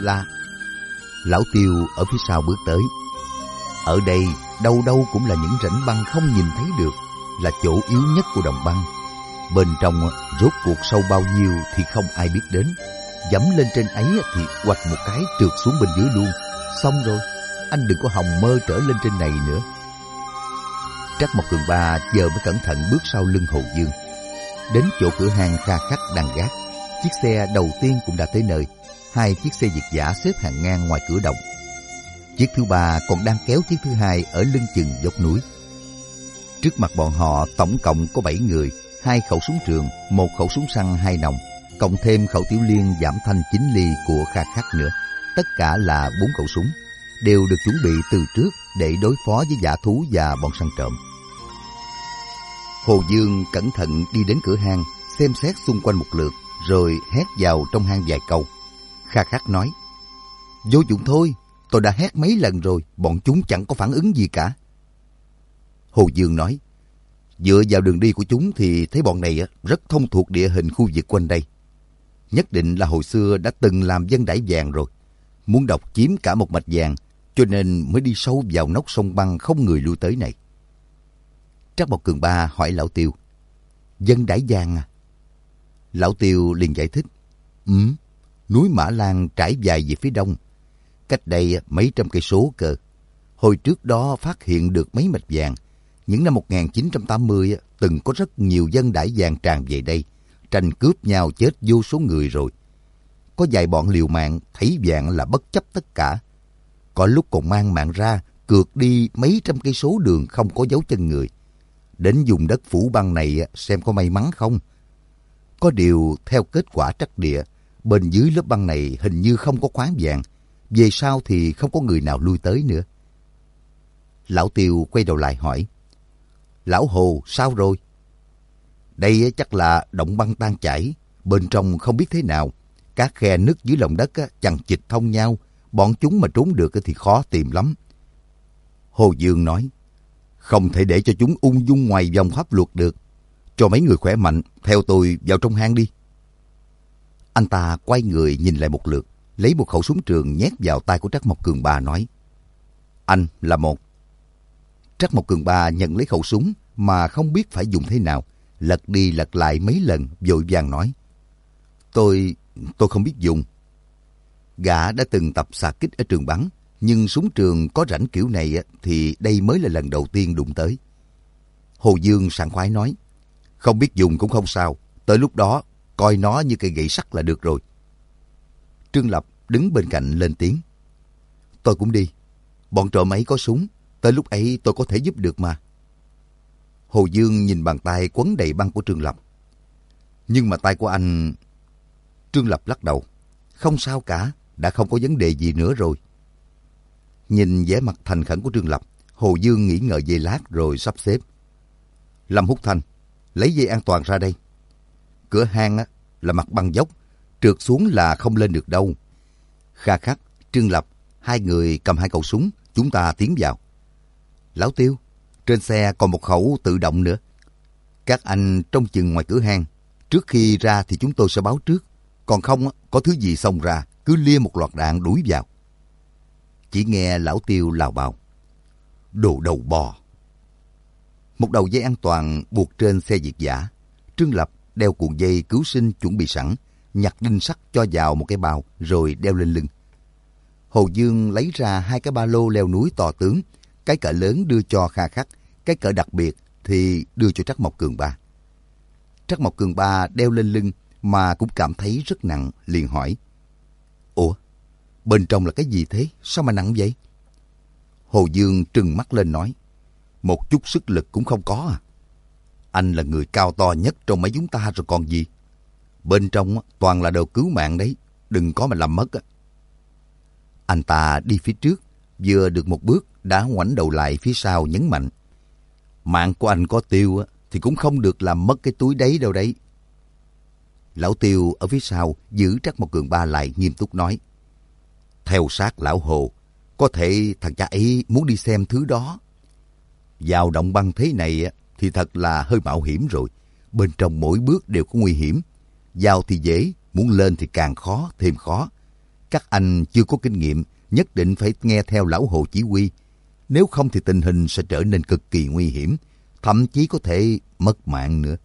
Lão Tiêu ở phía sau bước tới. Ở đây đâu đâu cũng là những rãnh băng không nhìn thấy được, là chỗ yếu nhất của đồng băng. Bên trong rốt cuộc sâu bao nhiêu thì không ai biết đến. Dẫm lên trên ấy thì quạch một cái trượt xuống bên dưới luôn. Xong rồi, anh đừng có hòng mơ trở lên trên này nữa. Trác Mộc Cường Ba giờ mới cẩn thận bước sau lưng Hồ Dương. Đến chỗ cửa hàng Kha Khắc đang gác, chiếc xe đầu tiên cũng đã tới nơi. Hai chiếc xe Việt dã xếp hàng ngang ngoài cửa động. Chiếc thứ ba còn đang kéo chiếc thứ hai ở lưng chừng dốc núi. Trước mặt bọn họ tổng cộng có 7 người, 2 khẩu súng trường, 1 khẩu súng săn 2 nòng, cộng thêm khẩu tiểu liên giảm thanh 9 ly của Kha Khắc nữa. Tất cả là 4 khẩu súng, đều được chuẩn bị từ trước để đối phó với dã thú và bọn săn trộm. Hồ Dương cẩn thận đi đến cửa hang, xem xét xung quanh một lượt, rồi hét vào trong hang vài câu. Kha Khắc nói, vô dụng thôi, tôi đã hét mấy lần rồi, bọn chúng chẳng có phản ứng gì cả. Hồ Dương nói, dựa vào đường đi của chúng thì thấy bọn này rất thông thuộc địa hình khu vực quanh đây. Nhất định là hồi xưa đã từng làm dân đãi vàng rồi, muốn độc chiếm cả một mạch vàng, cho nên mới đi sâu vào nóc sông băng không người lui tới này. Trác Mộc Cường Ba hỏi Lão Tiêu, dân đãi vàng à? Lão Tiêu liền giải thích, núi Mã Lan trải dài về phía đông, cách đây mấy trăm cây số cơ. Hồi trước đó phát hiện được mấy mạch vàng. Những năm 1980 từng có rất nhiều dân đãi vàng tràn về đây, tranh cướp nhau chết vô số người rồi. Có vài bọn liều mạng thấy vàng là bất chấp tất cả. Có lúc còn mang mạng ra cược đi mấy trăm cây số đường không có dấu chân người. Đến vùng đất phủ băng này xem có may mắn không. Có điều theo kết quả trắc địa, bên dưới lớp băng này hình như không có khoáng vàng. Về sau thì không có người nào lui tới nữa. Lão Tiêu quay đầu lại hỏi, Lão Hồ sao rồi? Đây chắc là động băng tan chảy, bên trong không biết thế nào. Các khe nứt dưới lòng đất chằng chịt thông nhau, bọn chúng mà trốn được thì khó tìm lắm. Hồ Dương nói, không thể để cho chúng ung dung ngoài vòng pháp luật được. Cho mấy người khỏe mạnh, theo tôi vào trong hang đi. Anh ta quay người nhìn lại một lượt, lấy một khẩu súng trường nhét vào tay của Trác Mộc Cường Ba nói, anh là một. Trác Mộc Cường Ba nhận lấy khẩu súng mà không biết phải dùng thế nào, lật đi lật lại mấy lần, vội vàng nói, tôi không biết dùng. Gã đã từng tập xạ kích ở trường bắn, nhưng súng trường có rãnh kiểu này thì đây mới là lần đầu tiên đụng tới. Hồ Dương sảng khoái nói, không biết dùng cũng không sao, tới lúc đó coi nó như cây gậy sắt là được rồi. Trương Lập đứng bên cạnh lên tiếng, tôi cũng đi, bọn trộm ấy có súng, tới lúc ấy tôi có thể giúp được mà. Hồ Dương nhìn bàn tay quấn đầy băng của Trương Lập. Nhưng mà tay của anh... Trương Lập lắc đầu, không sao cả, đã không có vấn đề gì nữa rồi. Nhìn vẻ mặt thành khẩn của Trương Lập, Hồ Dương nghĩ ngợi giây lát rồi sắp xếp. Lâm Húc Thanh, lấy dây an toàn ra đây. Cửa hang là mặt băng dốc, trượt xuống là không lên được đâu. Kha Khắc, Trương Lập, hai người cầm 2 khẩu súng, chúng ta tiến vào. Lão Tiêu, trên xe còn một khẩu tự động nữa. Các anh trông chừng ngoài cửa hang, trước khi ra thì chúng tôi sẽ báo trước. Còn không có thứ gì xông ra, cứ cứ lia một loạt đạn đuổi vào. Chỉ nghe lão Tiêu lào bào: đồ đầu bò. Một đầu dây an toàn buộc trên xe việt dã. Trương Lập đeo cuộn dây cứu sinh chuẩn bị sẵn, nhặt đinh sắt cho vào một cái bao rồi đeo lên lưng. Hồ Dương lấy ra 2 cái ba lô leo núi to tướng, cái cỡ lớn đưa cho Kha Khắc, cái cỡ đặc biệt thì đưa cho Trắc Mộc Cường Ba. Trắc Mộc Cường Ba đeo lên lưng mà cũng cảm thấy rất nặng, liền hỏi: ủa, bên trong là cái gì thế? Sao mà nặng vậy? Hồ Dương trừng mắt lên nói: một chút sức lực cũng không có à? Anh là người cao to nhất trong mấy chúng ta rồi còn gì. Bên trong toàn là đồ cứu mạng đấy, đừng có mà làm mất. Anh ta đi phía trước, vừa được một bước đã ngoảnh đầu lại phía sau nhấn mạnh: mạng của anh có Tiêu thì cũng không được làm mất cái túi đấy đâu đấy. Lão Tiêu ở phía sau giữ Trắc Mộc Cường Ba lại, nghiêm túc nói: theo sát lão Hồ, có thể thằng cha ấy muốn đi xem thứ đó. Vào động băng thế này thì thật là hơi mạo hiểm rồi. Bên trong mỗi bước đều có nguy hiểm. Vào thì dễ, muốn lên thì càng khó, thêm khó. Các anh chưa có kinh nghiệm, nhất định phải nghe theo lão Hồ chỉ huy. Nếu không thì tình hình sẽ trở nên cực kỳ nguy hiểm, thậm chí có thể mất mạng nữa.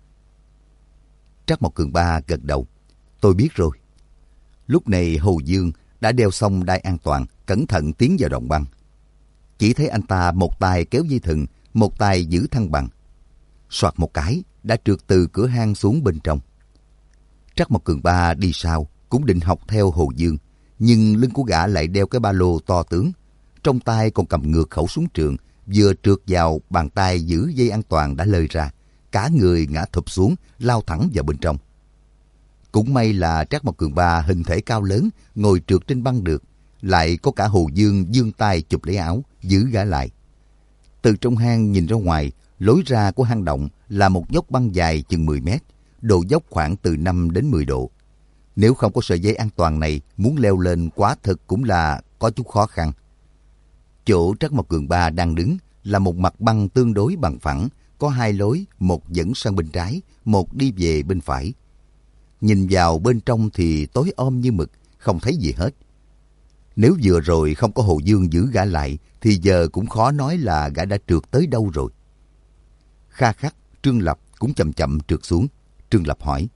Trắc Mộc Cường Ba gật đầu: tôi biết rồi. Lúc này Hồ Dương đã đeo xong đai an toàn, cẩn thận tiến vào động băng. Chỉ thấy anh ta một tay kéo dây thừng, một tay giữ thăng bằng. Soạt một cái, đã trượt từ cửa hang xuống bên trong. Trắc Mộc Cường Ba đi sau, cũng định học theo Hồ Dương, nhưng lưng của gã lại đeo cái ba lô to tướng, trong tay còn cầm ngược khẩu súng trường, vừa trượt vào, bàn tay giữ dây an toàn đã lơi ra, cả người ngã thụp xuống, lao thẳng vào bên trong. Cũng may là Trắc Mộc Cường Ba hình thể cao lớn, ngồi trượt trên băng được, lại có cả Hồ Dương giương tay chụp lấy áo, giữ gã lại. Từ trong hang nhìn ra ngoài, lối ra của hang động là một dốc băng dài chừng 10 mét, độ dốc khoảng từ 5 đến 10 độ. Nếu không có sợi dây an toàn này, muốn leo lên quả thực cũng là có chút khó khăn. Chỗ Trắc Mộc Cường Ba đang đứng là một mặt băng tương đối bằng phẳng, có 2 lối, một dẫn sang bên trái, một đi về bên phải. Nhìn vào bên trong thì tối om như mực, không thấy gì hết. Nếu vừa rồi không có Hồ Dương giữ gã lại, thì giờ cũng khó nói là gã đã trượt tới đâu rồi. Kha Khắc, Trương Lập cũng chậm chậm trượt xuống. Trương Lập hỏi: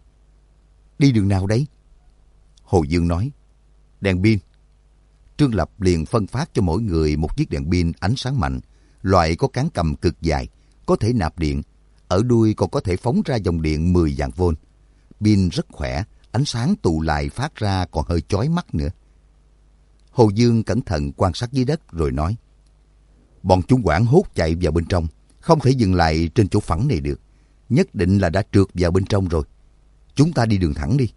đi đường nào đấy? Hồ Dương nói: đèn pin. Trương Lập liền phân phát cho mỗi người một chiếc đèn pin ánh sáng mạnh, loại có cán cầm cực dài, có thể nạp điện, ở đuôi còn có thể phóng ra dòng điện 10 vạn vôn. Pin rất khỏe, ánh sáng tụ lại phát ra còn hơi chói mắt nữa. Hồ Dương cẩn thận quan sát dưới đất rồi nói: bọn chúng hoảng hốt chạy vào bên trong, không thể dừng lại trên chỗ phẳng này được. Nhất định là đã trượt vào bên trong rồi. Chúng ta đi đường thẳng đi.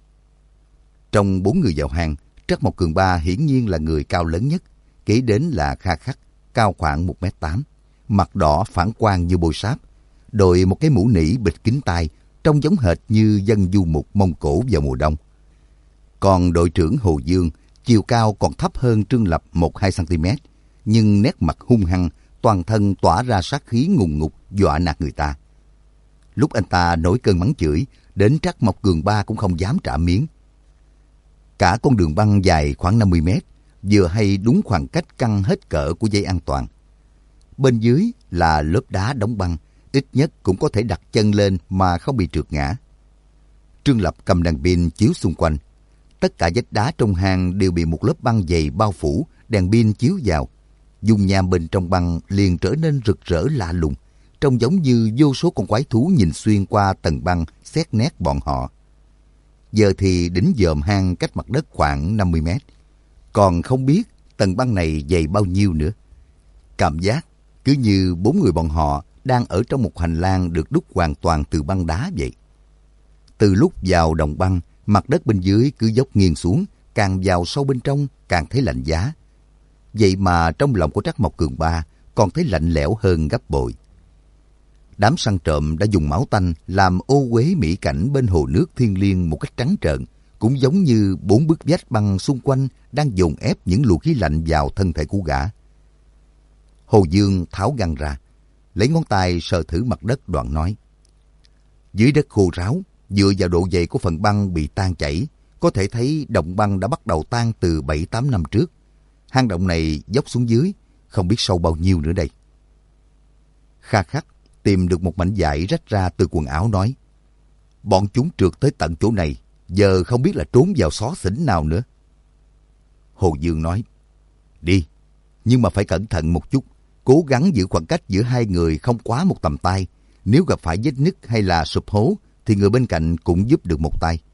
Trong 4 người vào hang, Trắc Mộc Cường Ba hiển nhiên là người cao lớn nhất, kế đến là Kha Khắc, cao khoảng 1m8, mặt đỏ phản quang như bôi sáp, đội một cái mũ nỉ bịt kín tai, trông giống hệt như dân du mục Mông Cổ vào mùa đông. Còn đội trưởng Hồ Dương, chiều cao còn thấp hơn Trương Lập 1-2 cm, nhưng nét mặt hung hăng, toàn thân tỏa ra sát khí ngùng ngục, dọa nạt người ta. Lúc anh ta nổi cơn mắng chửi, đến Trắc Mộc Cường Ba cũng không dám trả miếng. Cả con đường băng dài khoảng 50 mét, vừa hay đúng khoảng cách căng hết cỡ của dây an toàn. Bên dưới là lớp đá đóng băng, ít nhất cũng có thể đặt chân lên mà không bị trượt ngã. Trương Lập cầm đèn pin chiếu xung quanh. Tất cả vách đá trong hang đều bị một lớp băng dày bao phủ, đèn pin chiếu vào. Dung nham bên trong băng liền trở nên rực rỡ lạ lùng, trông giống như vô số con quái thú nhìn xuyên qua tầng băng xét nét bọn họ. Giờ thì đỉnh dòm hang cách mặt đất khoảng 50 mét. Còn không biết tầng băng này dày bao nhiêu nữa. Cảm giác cứ như 4 người bọn họ đang ở trong một hành lang được đúc hoàn toàn từ băng đá vậy. Từ lúc vào đồng băng, mặt đất bên dưới cứ dốc nghiêng xuống, càng vào sâu bên trong càng thấy lạnh giá. Vậy mà trong lòng của Trắc Mộc Cường Ba còn thấy lạnh lẽo hơn gấp bội. Đám săn trộm đã dùng máu tanh làm ô uế mỹ cảnh bên hồ nước thiêng liêng một cách trắng trợn, cũng giống như 4 bức vách băng xung quanh đang dồn ép những luồng khí lạnh vào thân thể của gã. Hồ Dương tháo găng ra, lấy ngón tay sờ thử mặt đất đoạn nói: dưới đất khô ráo, dựa vào độ dày của phần băng bị tan chảy, có thể thấy động băng đã bắt đầu tan từ 7-8 năm trước. Hang động này dốc xuống dưới, không biết sâu bao nhiêu nữa đây. Kha Khắc tìm được một mảnh vải rách ra từ quần áo nói, bọn chúng trượt tới tận chỗ này, giờ không biết là trốn vào xó xỉnh nào nữa. Hồ Dương nói, đi, nhưng mà phải cẩn thận một chút, cố gắng giữ khoảng cách giữa hai người không quá một tầm tay. Nếu gặp phải vết nứt hay là sụp hố, thì người bên cạnh cũng giúp được một tay.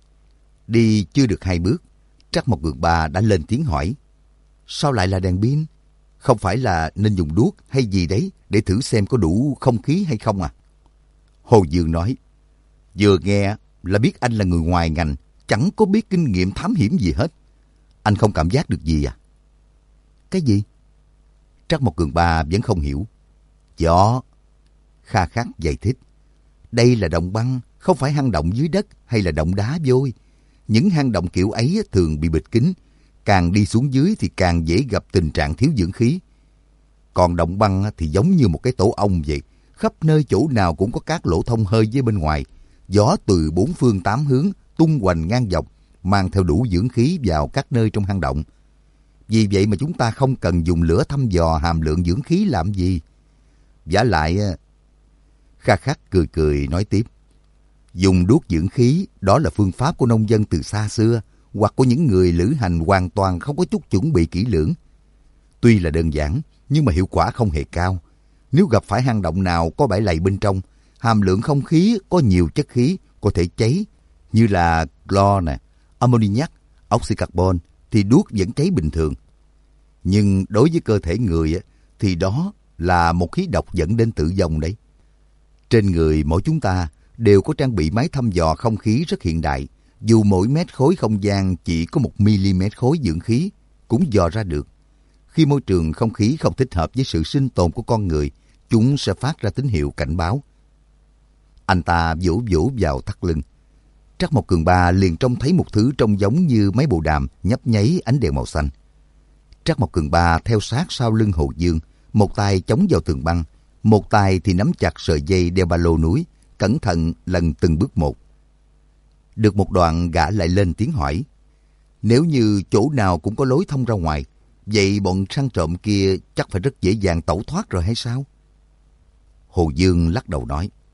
Đi chưa được 2 bước, Trắc Mộc Cường Ba đã lên tiếng hỏi, sao lại là đèn pin? Không phải là nên dùng đuốc hay gì đấy để thử xem có đủ không khí hay không à? Hồ Dương nói, vừa nghe là biết anh là người ngoài ngành, chẳng có biết kinh nghiệm thám hiểm gì hết. Anh không cảm giác được gì à? Cái gì? Trắc Mộc Cường Ba vẫn không hiểu. Gió. Kha Khắc giải thích, đây là động băng, không phải hang động dưới đất hay là động đá vôi. Những hang động kiểu ấy thường bị bịt kín, càng đi xuống dưới thì càng dễ gặp tình trạng thiếu dưỡng khí. Còn động băng thì giống như một cái tổ ong vậy, khắp nơi chỗ nào cũng có các lỗ thông hơi với bên ngoài. Gió từ 4 phương 8 hướng tung hoành ngang dọc, mang theo đủ dưỡng khí vào các nơi trong hang động. Vì vậy mà chúng ta không cần dùng lửa thăm dò hàm lượng dưỡng khí làm gì. Vả lại, Kha Khắc cười cười nói tiếp, dùng đuốc dưỡng khí đó là phương pháp của nông dân từ xa xưa, hoặc của những người lữ hành hoàn toàn không có chút chuẩn bị kỹ lưỡng. Tuy là đơn giản, nhưng mà hiệu quả không hề cao. Nếu gặp phải hang động nào có bãi lầy bên trong, hàm lượng không khí có nhiều chất khí có thể cháy, như là clo, ammoniac, oxycarbon, thì đuốc vẫn cháy bình thường. Nhưng đối với cơ thể người thì đó là một khí độc dẫn đến tử vong đấy. Trên người mỗi chúng ta đều có trang bị máy thăm dò không khí rất hiện đại. Dù mỗi mét khối không gian chỉ có 1 mm khối dưỡng khí, cũng dò ra được. Khi môi trường không khí không thích hợp với sự sinh tồn của con người, chúng sẽ phát ra tín hiệu cảnh báo. Anh ta vỗ vỗ vào thắt lưng. Trắc Mộc Cường Ba liền trông thấy một thứ trông giống như máy bộ đàm nhấp nháy ánh đèn màu xanh. Trắc Mộc Cường Ba theo sát sau lưng Hồ Dương, một tay chống vào tường băng, một tay thì nắm chặt sợi dây đeo ba lô núi, cẩn thận lần từng bước một. Được một đoạn gã lại lên tiếng hỏi, nếu như chỗ nào cũng có lối thông ra ngoài, vậy bọn săn trộm kia chắc phải rất dễ dàng tẩu thoát rồi hay sao? Hồ Dương lắc đầu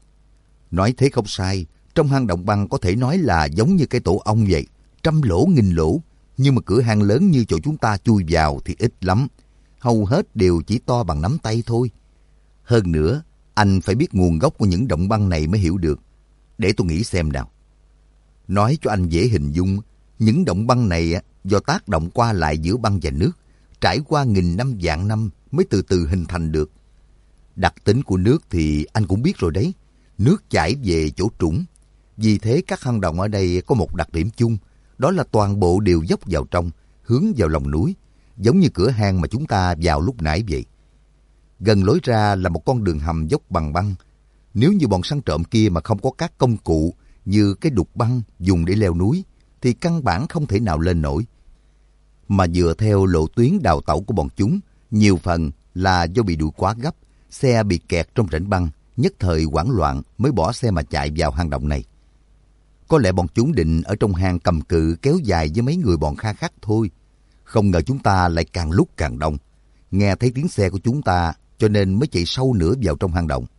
nói thế không sai, trong hang động băng có thể nói là giống như cái tổ ong vậy, trăm lỗ nghìn lỗ, nhưng mà cửa hang lớn như chỗ chúng ta chui vào thì ít lắm, hầu hết đều chỉ to bằng nắm tay thôi. Hơn nữa, anh phải biết nguồn gốc của những động băng này mới hiểu được. Để tôi nghĩ xem nào. Nói cho anh dễ hình dung, những động băng này do tác động qua lại giữa băng và nước, trải qua nghìn năm vạn năm mới từ từ hình thành được. Đặc tính của nước thì anh cũng biết rồi đấy, nước chảy về chỗ trũng. Vì thế các hang động ở đây có một đặc điểm chung, đó là toàn bộ đều dốc vào trong, hướng vào lòng núi, giống như cửa hang mà chúng ta vào lúc nãy vậy. Gần lối ra là một con đường hầm dốc bằng băng. Nếu như bọn săn trộm kia mà không có các công cụ như cái đục băng dùng để leo núi, thì căn bản không thể nào lên nổi. Mà dựa theo lộ tuyến đào tẩu của bọn chúng, nhiều phần là do bị đuổi quá gấp, xe bị kẹt trong rãnh băng, nhất thời hoảng loạn mới bỏ xe mà chạy vào hang động này. Có lẽ bọn chúng định ở trong hang cầm cự kéo dài với mấy người bọn Kha Khắc thôi. Không ngờ chúng ta lại càng lúc càng đông. Nghe thấy tiếng xe của chúng ta cho nên mới chạy sâu nữa vào trong hang động.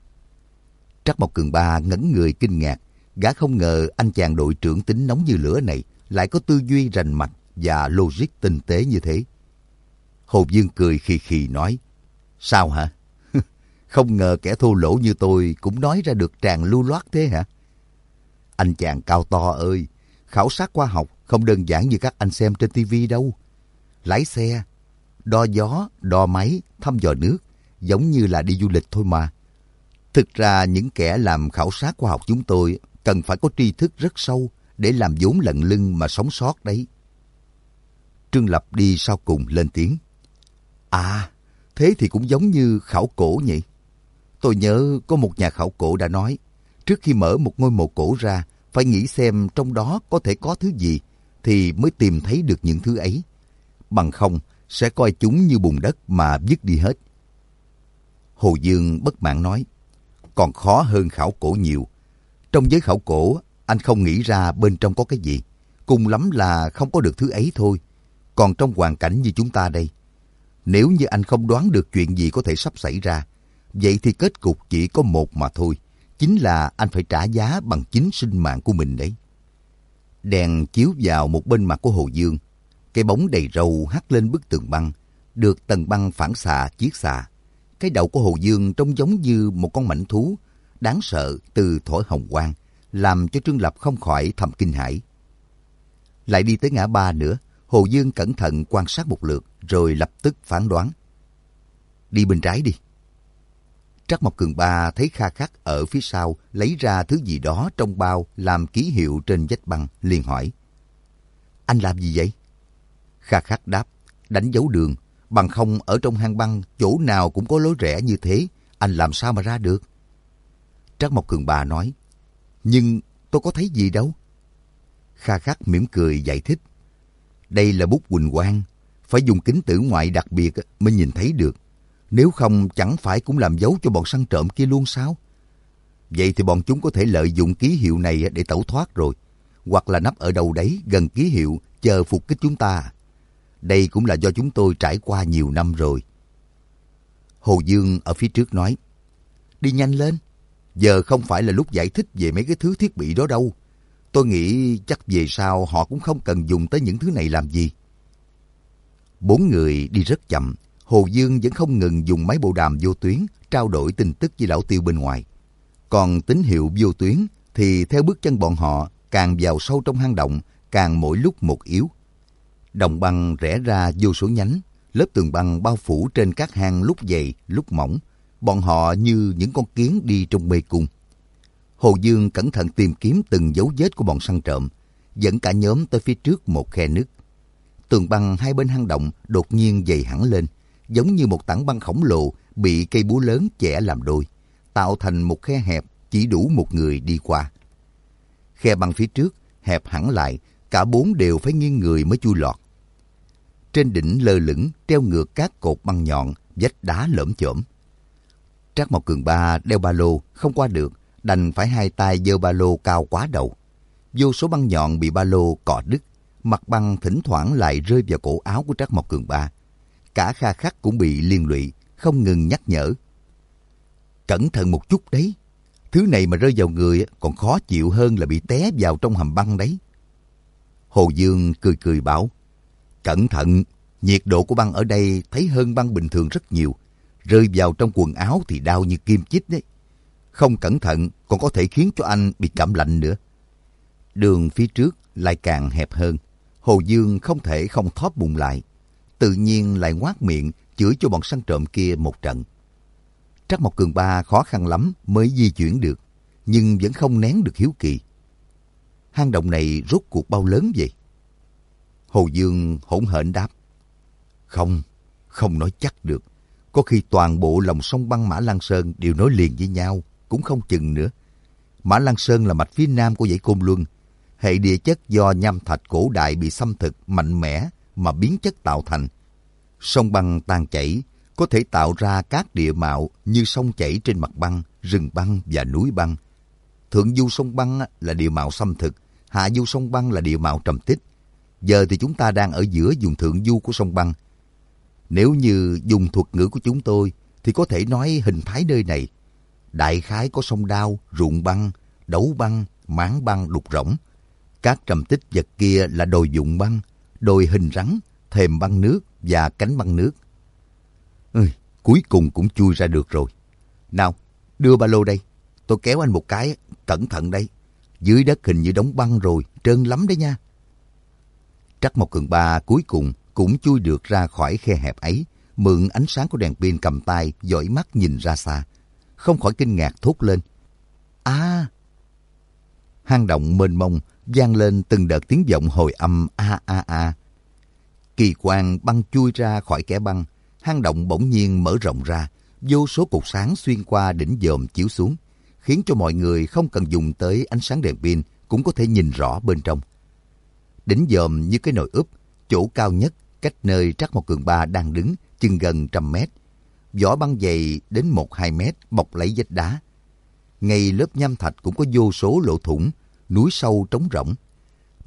Trắc Mộc Cường Ba ngẩn người kinh ngạc. Gã không ngờ anh chàng đội trưởng tính nóng như lửa này lại có tư duy rành mạch và logic tinh tế như thế. Hồ Dương cười khì khì nói, sao hả? Không ngờ kẻ thô lỗ như tôi cũng nói ra được tràng lưu loát thế hả? Anh chàng cao to ơi, khảo sát khoa học không đơn giản như các anh xem trên tivi đâu. Lái xe, đo gió, đo máy, thăm dò nước, giống như là đi du lịch thôi mà. Thực ra những kẻ làm khảo sát khoa học chúng tôi cần phải có tri thức rất sâu để làm vốn lận lưng mà sống sót đấy. Trương Lập đi sau cùng lên tiếng. À, thế thì cũng giống như khảo cổ nhỉ? Tôi nhớ có một nhà khảo cổ đã nói, trước khi mở một ngôi mộ cổ ra, phải nghĩ xem trong đó có thể có thứ gì, thì mới tìm thấy được những thứ ấy. Bằng không, sẽ coi chúng như bùn đất mà vứt đi hết. Hồ Dương bất mãn nói, còn khó hơn khảo cổ nhiều. Trong giới khảo cổ, anh không nghĩ ra bên trong có cái gì. cùng lắm là không có được thứ ấy thôi. Còn trong hoàn cảnh như chúng ta đây, nếu như anh không đoán được chuyện gì có thể sắp xảy ra, vậy thì kết cục chỉ có một mà thôi, chính là anh phải trả giá bằng chính sinh mạng của mình đấy. Đèn chiếu vào một bên mặt của Hồ Dương, cái bóng đầy râu hắt lên bức tường băng, được tầng băng phản xạ chiết xạ. Cái đầu của Hồ Dương trông giống như một con mãnh thú, đáng sợ từ thổi hồng quang, làm cho Trương Lập không khỏi thầm kinh hãi. Lại đi tới ngã ba nữa, Hồ Dương cẩn thận quan sát một lượt, rồi lập tức phán đoán. Đi bên trái đi. Trắc Mộc Cường Ba thấy Kha Khắc ở phía sau lấy ra thứ gì đó trong bao làm ký hiệu trên vách băng, liền hỏi. Anh làm gì vậy? Kha Khắc đáp, đánh dấu đường, bằng không ở trong hang băng chỗ nào cũng có lối rẽ như thế, anh làm sao mà ra được? Trắc Mộc Cường Ba nói, nhưng tôi có thấy gì đâu. Kha Khắc mỉm cười giải thích, đây là bút huỳnh quang, phải dùng kính tử ngoại đặc biệt mới nhìn thấy được. Nếu không chẳng phải cũng làm dấu cho bọn săn trộm kia luôn sao? Vậy thì bọn chúng có thể lợi dụng ký hiệu này để tẩu thoát rồi. Hoặc là nấp ở đâu đấy gần ký hiệu chờ phục kích chúng ta. Đây cũng là do chúng tôi trải qua nhiều năm rồi. Hồ Dương ở phía trước nói, đi nhanh lên. Giờ không phải là lúc giải thích về mấy cái thứ thiết bị đó đâu. Tôi nghĩ chắc về sau họ cũng không cần dùng tới những thứ này làm gì. 4 người đi rất chậm. Hồ Dương vẫn không ngừng dùng máy bộ đàm vô tuyến trao đổi tin tức với Lão Tiêu bên ngoài. Còn tín hiệu vô tuyến thì theo bước chân bọn họ càng vào sâu trong hang động, càng mỗi lúc một yếu. Đồng băng rẽ ra vô số nhánh, lớp tường băng bao phủ trên các hang lúc dày lúc mỏng. Bọn họ như những con kiến đi trong mê cung. Hồ Dương cẩn thận tìm kiếm từng dấu vết của bọn săn trộm, dẫn cả nhóm tới phía trước một khe nứt. Tường băng hai bên hang động đột nhiên dày hẳn lên, giống như một tảng băng khổng lồ bị cây búa lớn chẻ làm đôi, tạo thành một khe hẹp chỉ đủ một người đi qua. Khe băng phía trước hẹp hẳn lại, cả 4 đều phải nghiêng người mới chui lọt. Trên đỉnh lơ lửng treo ngược các cột băng nhọn, vách đá lởm chởm. Trắc Mộc Cường Ba đeo ba lô không qua được, đành phải hai tay giơ ba lô cao quá đầu. Vô số băng nhọn bị ba lô cọ đứt, mặt băng thỉnh thoảng lại rơi vào cổ áo của Trắc Mộc Cường Ba. Cả Kha Khắc cũng bị liên lụy, không ngừng nhắc nhở. Cẩn thận một chút đấy, thứ này mà rơi vào người còn khó chịu hơn là bị té vào trong hầm băng đấy. Hồ Dương cười cười bảo, cẩn thận, nhiệt độ của băng ở đây thấy hơn băng bình thường rất nhiều, rơi vào trong quần áo thì đau như kim chích đấy. Không cẩn thận còn có thể khiến cho anh bị cảm lạnh nữa. Đường phía trước lại càng hẹp hơn, Hồ Dương không thể không thóp bụng lại, tự nhiên lại ngoác miệng chửi cho bọn săn trộm kia một trận. Trắc Mộc Cường Ba khó khăn lắm mới di chuyển được, nhưng vẫn không nén được hiếu kỳ. Hang động này rốt cuộc bao lớn vậy? Hồ Dương hỗn hển đáp, không nói chắc được. Có khi toàn bộ lòng sông băng Mã Lan Sơn đều nối liền với nhau, cũng không chừng nữa. Mã Lan Sơn là mạch phía nam của dãy Côn Luân. Hệ địa chất do nham thạch cổ đại bị xâm thực mạnh mẽ mà biến chất tạo thành. Sông băng tan chảy có thể tạo ra các địa mạo như sông chảy trên mặt băng, rừng băng và núi băng. Thượng du sông băng là địa mạo xâm thực, hạ du sông băng là địa mạo trầm tích. Giờ thì chúng ta đang ở giữa vùng thượng du của sông băng. Nếu như dùng thuật ngữ của chúng tôi thì có thể nói hình thái nơi này đại khái có sông Đao, ruộng băng, đấu băng, máng băng, đục rỗng. Các trầm tích vật kia là đồi dụng băng, đồi hình rắn, thềm băng nước và cánh băng nước. Cuối cùng cũng chui ra được rồi. Nào, đưa ba lô đây. Tôi kéo anh một cái, cẩn thận đây. Dưới đất hình như đóng băng rồi, trơn lắm đấy nha. Trắc Mộc Cường Ba cuối cùng cũng chui được ra khỏi khe hẹp ấy, mượn ánh sáng của đèn pin cầm tay, dõi mắt nhìn ra xa. Không khỏi kinh ngạc thốt lên. À! Hang động mênh mông vang lên từng đợt tiếng vọng hồi âm a a a. Kỳ quang băng chui ra khỏi kẽ băng, hang động bỗng nhiên mở rộng ra, vô số cột sáng xuyên qua đỉnh dòm chiếu xuống, khiến cho mọi người không cần dùng tới ánh sáng đèn pin cũng có thể nhìn rõ bên trong. Đỉnh dòm như cái nồi úp, chỗ cao nhất cách nơi Trắc Mộc Cường Ba đang đứng chừng gần 100 mét. Vỏ băng dày đến 1-2 mét bọc lấy vách đá. Ngay lớp nham thạch cũng có vô số lỗ thủng, núi sâu trống rỗng.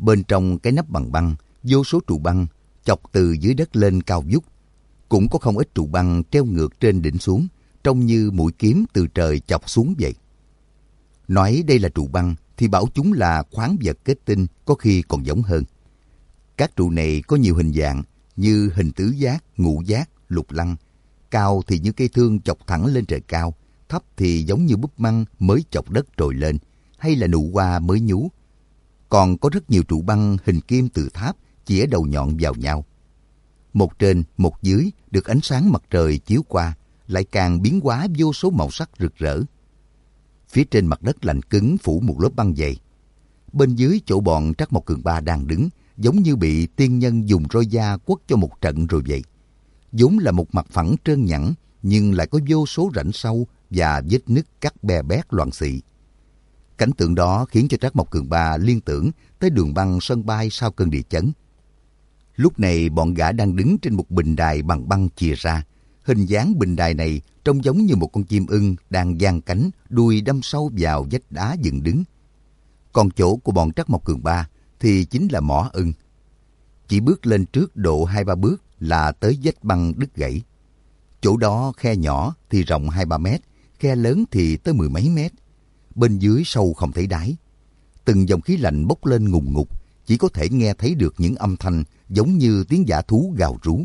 Bên trong cái nắp bằng băng, vô số trụ băng chọc từ dưới đất lên cao vút. Cũng có không ít trụ băng treo ngược trên đỉnh xuống, trông như mũi kiếm từ trời chọc xuống vậy. Nói đây là trụ băng thì bảo chúng là khoáng vật kết tinh, có khi còn giống hơn. Các trụ này có nhiều hình dạng như hình tứ giác, ngũ giác, lục lăng. Cao thì như cây thương chọc thẳng lên trời cao, thấp thì giống như búp măng mới chọc đất trồi lên, hay là nụ hoa mới nhú. Còn có rất nhiều trụ băng hình kim từ tháp chĩa đầu nhọn vào nhau. Một trên, một dưới được ánh sáng mặt trời chiếu qua, lại càng biến hóa vô số màu sắc rực rỡ. Phía trên mặt đất lạnh cứng phủ một lớp băng dày. Bên dưới chỗ bọn Trắc Mộc Cường Ba đang đứng, giống như bị tiên nhân dùng roi da quất cho một trận rồi vậy. Vốn là một mặt phẳng trơn nhẵn, nhưng lại có vô số rãnh sâu và vết nứt cắt bè bét loạn xị. Cảnh tượng đó khiến cho Trắc Mộc Cường Ba liên tưởng tới đường băng sân bay sau cơn địa chấn. Lúc này bọn gã đang đứng trên một bình đài bằng băng chìa ra. Hình dáng bình đài này trông giống như một con chim ưng đang giang cánh, đuôi đâm sâu vào vách đá dựng đứng. Còn chỗ của bọn Trắc Mộc Cường Ba thì chính là mỏ ưng. Chỉ bước lên trước độ 2-3 bước là tới vách băng đứt gãy. Chỗ đó khe nhỏ thì rộng 2-3 mét, khe lớn thì tới 10 mấy mét. Bên dưới sâu không thấy đáy. Từng dòng khí lạnh bốc lên ngùng ngục, chỉ có thể nghe thấy được những âm thanh giống như tiếng dã thú gào rú.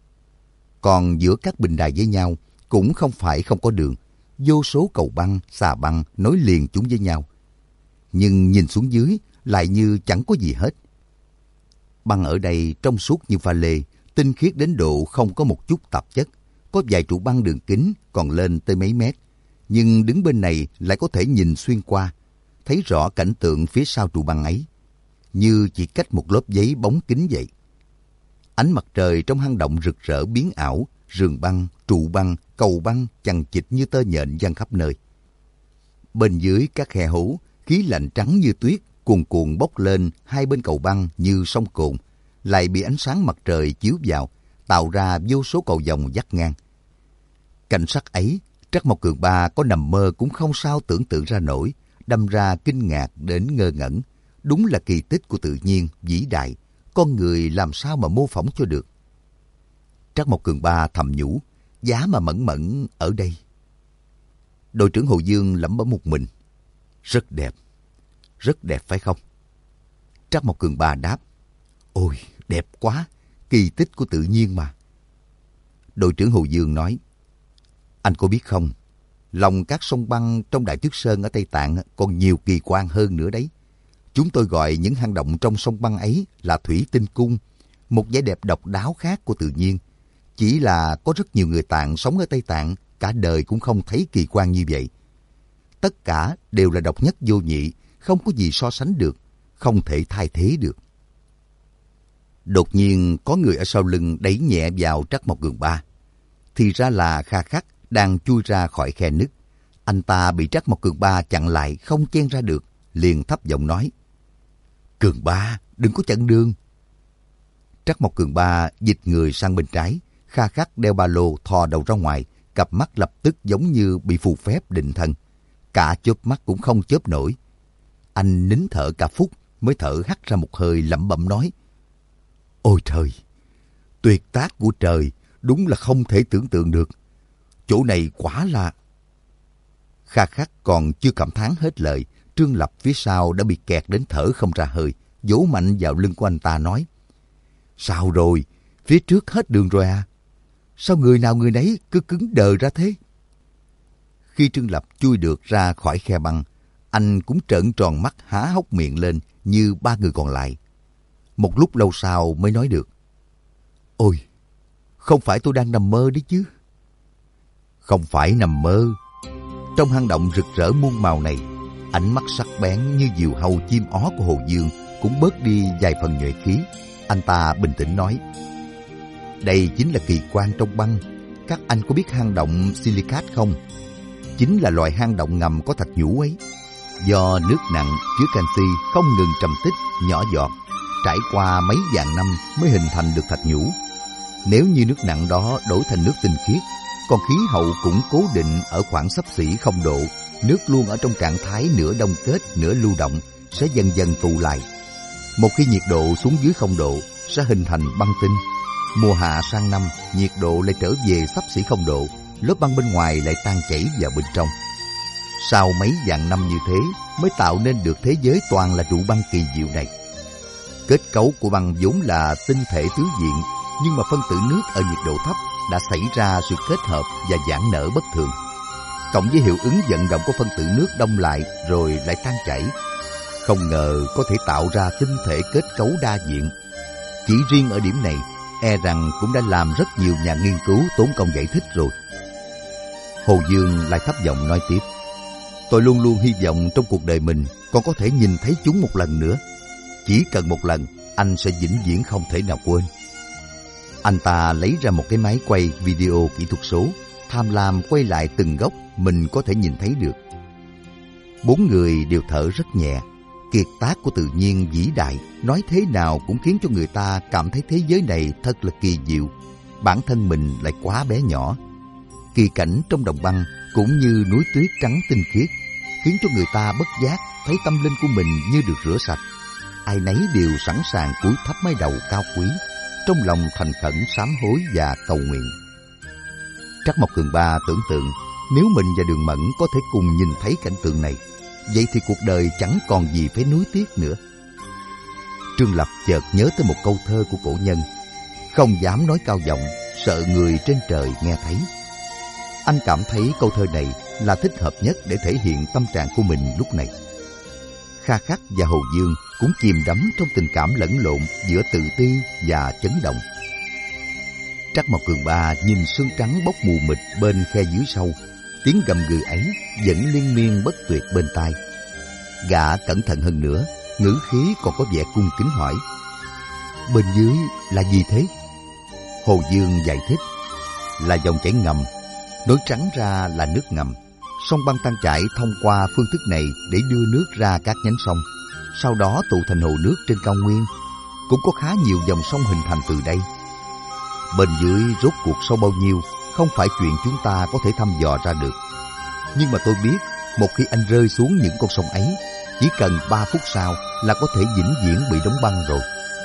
Còn giữa các bình đài với nhau cũng không phải không có đường, vô số cầu băng, xà băng nối liền chúng với nhau. Nhưng nhìn xuống dưới lại như chẳng có gì hết. Băng ở đây trong suốt như pha lê, tinh khiết đến độ không có một chút tạp chất. Có vài trụ băng đường kính còn lên tới mấy mét, nhưng đứng bên này lại có thể nhìn xuyên qua, thấy rõ cảnh tượng phía sau trụ băng ấy, như chỉ cách một lớp giấy bóng kính vậy. Ánh mặt trời trong hang động rực rỡ biến ảo, rừng băng, trụ băng, cầu băng chằng chịt như tơ nhện giăng khắp nơi. Bên dưới các khe hố, khí lạnh trắng như tuyết cuồn cuộn bốc lên hai bên cầu băng như sông cồn, lại bị ánh sáng mặt trời chiếu vào, tạo ra vô số cầu vồng vắt ngang. Cảnh sắc ấy, Trắc Mộc Cường Ba có nằm mơ cũng không sao tưởng tượng ra nổi, đâm ra kinh ngạc đến ngơ ngẩn. Đúng là kỳ tích của tự nhiên, vĩ đại, con người làm sao mà mô phỏng cho được. Trắc Mộc Cường Ba thầm nhủ, giá mà Mẫn Mẫn ở đây. Đội trưởng Hồ Dương lẩm bẩm một mình, rất đẹp phải không? Trắc Mộc Cường Ba đáp, ôi đẹp quá, kỳ tích của tự nhiên mà. Đội trưởng Hồ Dương nói, anh có biết không, lòng các sông băng trong Đại Tuyết Sơn ở Tây Tạng còn nhiều kỳ quan hơn nữa đấy. Chúng tôi gọi những hang động trong sông băng ấy là thủy tinh cung, một vẻ đẹp độc đáo khác của tự nhiên. Chỉ là có rất nhiều người Tạng sống ở Tây Tạng cả đời cũng không thấy kỳ quan như vậy. Tất cả đều là độc nhất vô nhị, không có gì so sánh được, không thể thay thế được. Đột nhiên có người ở sau lưng đẩy nhẹ vào Trắc Mộc Cường Ba. Thì ra là Kha Khắc đang chui ra khỏi khe nứt. Anh ta bị Trắc Mộc Cường Ba chặn lại không chen ra được, liền thấp giọng nói, Cường Ba, đừng có chặn đường. Trắc Mộc Cường Ba dịch người sang bên trái. Kha Khắc đeo ba lô thò đầu ra ngoài, cặp mắt lập tức giống như bị phù phép định thần. Cả chớp mắt cũng không chớp nổi. Anh nín thở cả phút mới thở hắt ra một hơi lẩm bẩm nói, ôi trời, tuyệt tác của trời, đúng là không thể tưởng tượng được. Chỗ này quả là... Kha Khắc còn chưa cảm thán hết lời, Trương Lập phía sau đã bị kẹt đến thở không ra hơi, vỗ mạnh vào lưng của anh ta nói, sao rồi, phía trước hết đường rồi à? Sao người nào người nấy cứ cứng đờ ra thế? Khi Trương Lập chui được ra khỏi khe băng, anh cũng trợn tròn mắt há hốc miệng lên như ba người còn lại. Một lúc lâu sau mới nói được, ôi, không phải tôi đang nằm mơ đấy chứ? Không phải nằm mơ. Trong hang động rực rỡ muôn màu này, ánh mắt sắc bén như diều hâu chim ó của Hồ Dương cũng bớt đi vài phần nhuệ khí. Anh ta bình tĩnh nói, đây chính là kỳ quan trong băng. Các anh có biết hang động Silicat không? Chính là loại hang động ngầm có thạch nhũ ấy. Do nước nặng chứa canxi không ngừng trầm tích nhỏ giọt, trải qua mấy vạn năm mới hình thành được thạch nhũ. Nếu như nước nặng đó đổi thành nước tinh khiết, còn khí hậu cũng cố định ở khoảng xấp xỉ 0 độ, nước luôn ở trong trạng thái nửa đông kết nửa lưu động, sẽ dần dần tụ lại. Một khi nhiệt độ xuống dưới 0 độ sẽ hình thành băng tinh. Mùa hạ sang năm, nhiệt độ lại trở về xấp xỉ 0 độ, lớp băng bên ngoài lại tan chảy vào bên trong. Sau mấy vạn năm như thế mới tạo nên được thế giới toàn là trụ băng kỳ diệu này. Kết cấu của băng vốn là tinh thể tứ diện, nhưng mà phân tử nước ở nhiệt độ thấp đã xảy ra sự kết hợp và giãn nở bất thường. Cộng với hiệu ứng vận động của phân tử nước đông lại rồi lại tan chảy, không ngờ có thể tạo ra tinh thể kết cấu đa diện. Chỉ riêng ở điểm này, e rằng cũng đã làm rất nhiều nhà nghiên cứu tốn công giải thích rồi. Hồ Dương lại thấp giọng nói tiếp: tôi luôn luôn hy vọng trong cuộc đời mình còn có thể nhìn thấy chúng một lần nữa. Chỉ cần một lần, anh sẽ vĩnh viễn không thể nào quên. Anh ta lấy ra một cái máy quay video kỹ thuật số, tham lam quay lại từng góc mình có thể nhìn thấy được. 4 người đều thở rất nhẹ. Kiệt tác của tự nhiên vĩ đại, nói thế nào cũng khiến cho người ta cảm thấy thế giới này thật là kỳ diệu. Bản thân mình lại quá bé nhỏ. Kỳ cảnh trong đồng băng cũng như núi tuyết trắng tinh khiết, khiến cho người ta bất giác thấy tâm linh của mình như được rửa sạch. Ai nấy đều sẵn sàng cúi thấp mái đầu cao quý, trong lòng thành khẩn sám hối và cầu nguyện. Trắc Mộc Cường Ba tưởng tượng nếu mình và Đường Mẫn có thể cùng nhìn thấy cảnh tượng này, vậy thì cuộc đời chẳng còn gì phải nuối tiếc nữa. Trương Lập chợt nhớ tới một câu thơ của cổ nhân: không dám nói cao giọng, sợ người trên trời nghe thấy. Anh cảm thấy câu thơ này là thích hợp nhất để thể hiện tâm trạng của mình lúc này. Kha Khắc và Hồ Dương cũng chìm đắm trong tình cảm lẫn lộn giữa tự ti và chấn động. Trắc Mộc Cường Ba nhìn sương trắng bốc mù mịt bên khe dưới sâu, tiếng gầm gừ ấy vẫn liên miên bất tuyệt bên tai. Gã cẩn thận hơn nữa, ngữ khí còn có vẻ cung kính hỏi: bên dưới là gì thế? Hồ Dương giải thích: là dòng chảy ngầm, nói trắng ra là nước ngầm. Sông băng tan chảy thông qua phương thức này để đưa nước ra các nhánh sông, sau đó tụ thành hồ nước trên cao nguyên. Cũng có khá nhiều dòng sông hình thành từ đây. Bên dưới rốt cuộc sâu bao nhiêu không phải chuyện chúng ta có thể thăm dò ra được. Nhưng mà tôi biết, một khi anh rơi xuống những con sông ấy, chỉ cần 3 phút sau là có thể vĩnh viễn bị đóng băng rồi.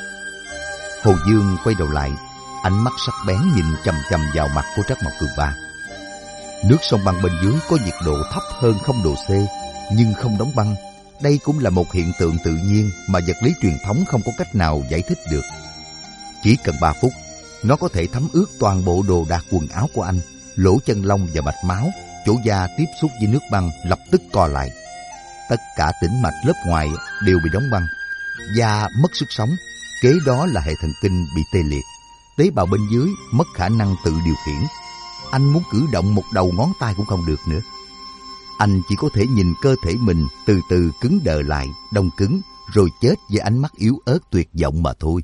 Hồ Dương quay đầu lại, ánh mắt sắc bén nhìn chằm chằm vào mặt của Trắc Mộc Cường Ba. Nước sông băng bên dưới có nhiệt độ thấp hơn 0 độ C, nhưng không đóng băng. Đây cũng là một hiện tượng tự nhiên mà vật lý truyền thống không có cách nào giải thích được. Chỉ cần 3 phút, nó có thể thấm ướt toàn bộ đồ đạc quần áo của anh, lỗ chân lông và mạch máu, chỗ da tiếp xúc với nước băng lập tức co lại. Tất cả tĩnh mạch lớp ngoài đều bị đóng băng, da mất sức sống, kế đó là hệ thần kinh bị tê liệt, tế bào bên dưới mất khả năng tự điều khiển. Anh muốn cử động một đầu ngón tay cũng không được nữa. Anh chỉ có thể nhìn cơ thể mình từ từ cứng đờ lại, đông cứng, rồi chết với ánh mắt yếu ớt tuyệt vọng mà thôi.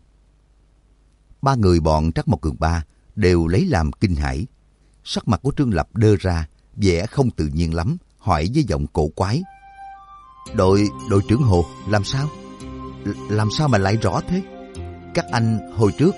3 người bọn Trắc Mộc Cường Ba đều lấy làm kinh hãi. Sắc mặt của Trương Lập đơ ra, vẻ không tự nhiên lắm, hỏi với giọng cổ quái: Đội trưởng Hồ, làm sao? Làm sao mà lại rõ thế? Các anh hồi trước...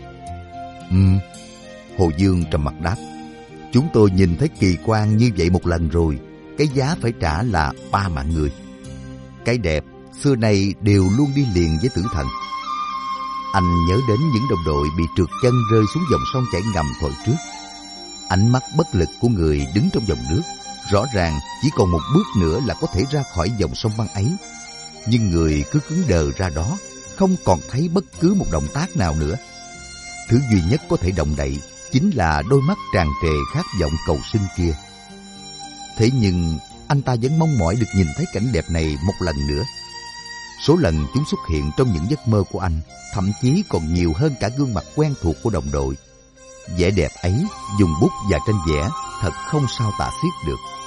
Hồ Dương trầm mặt đáp: chúng tôi nhìn thấy kỳ quan như vậy một lần rồi, cái giá phải trả là 3 mạng người. Cái đẹp xưa nay đều luôn đi liền với tử thần. Anh nhớ đến những đồng đội bị trượt chân rơi xuống dòng sông chảy ngầm hồi trước. Ánh mắt bất lực của người đứng trong dòng nước, rõ ràng chỉ còn một bước nữa là có thể ra khỏi dòng sông băng ấy. Nhưng người cứ cứng đờ ra đó, không còn thấy bất cứ một động tác nào nữa. Thứ duy nhất có thể động đậy chính là đôi mắt tràn trề khát vọng cầu sinh kia. Thế nhưng anh ta vẫn mong mỏi được nhìn thấy cảnh đẹp này một lần nữa. Số lần chúng xuất hiện trong những giấc mơ của anh thậm chí còn nhiều hơn cả gương mặt quen thuộc của đồng đội. Vẻ đẹp ấy dùng bút và tranh vẽ thật không sao tả xiết được.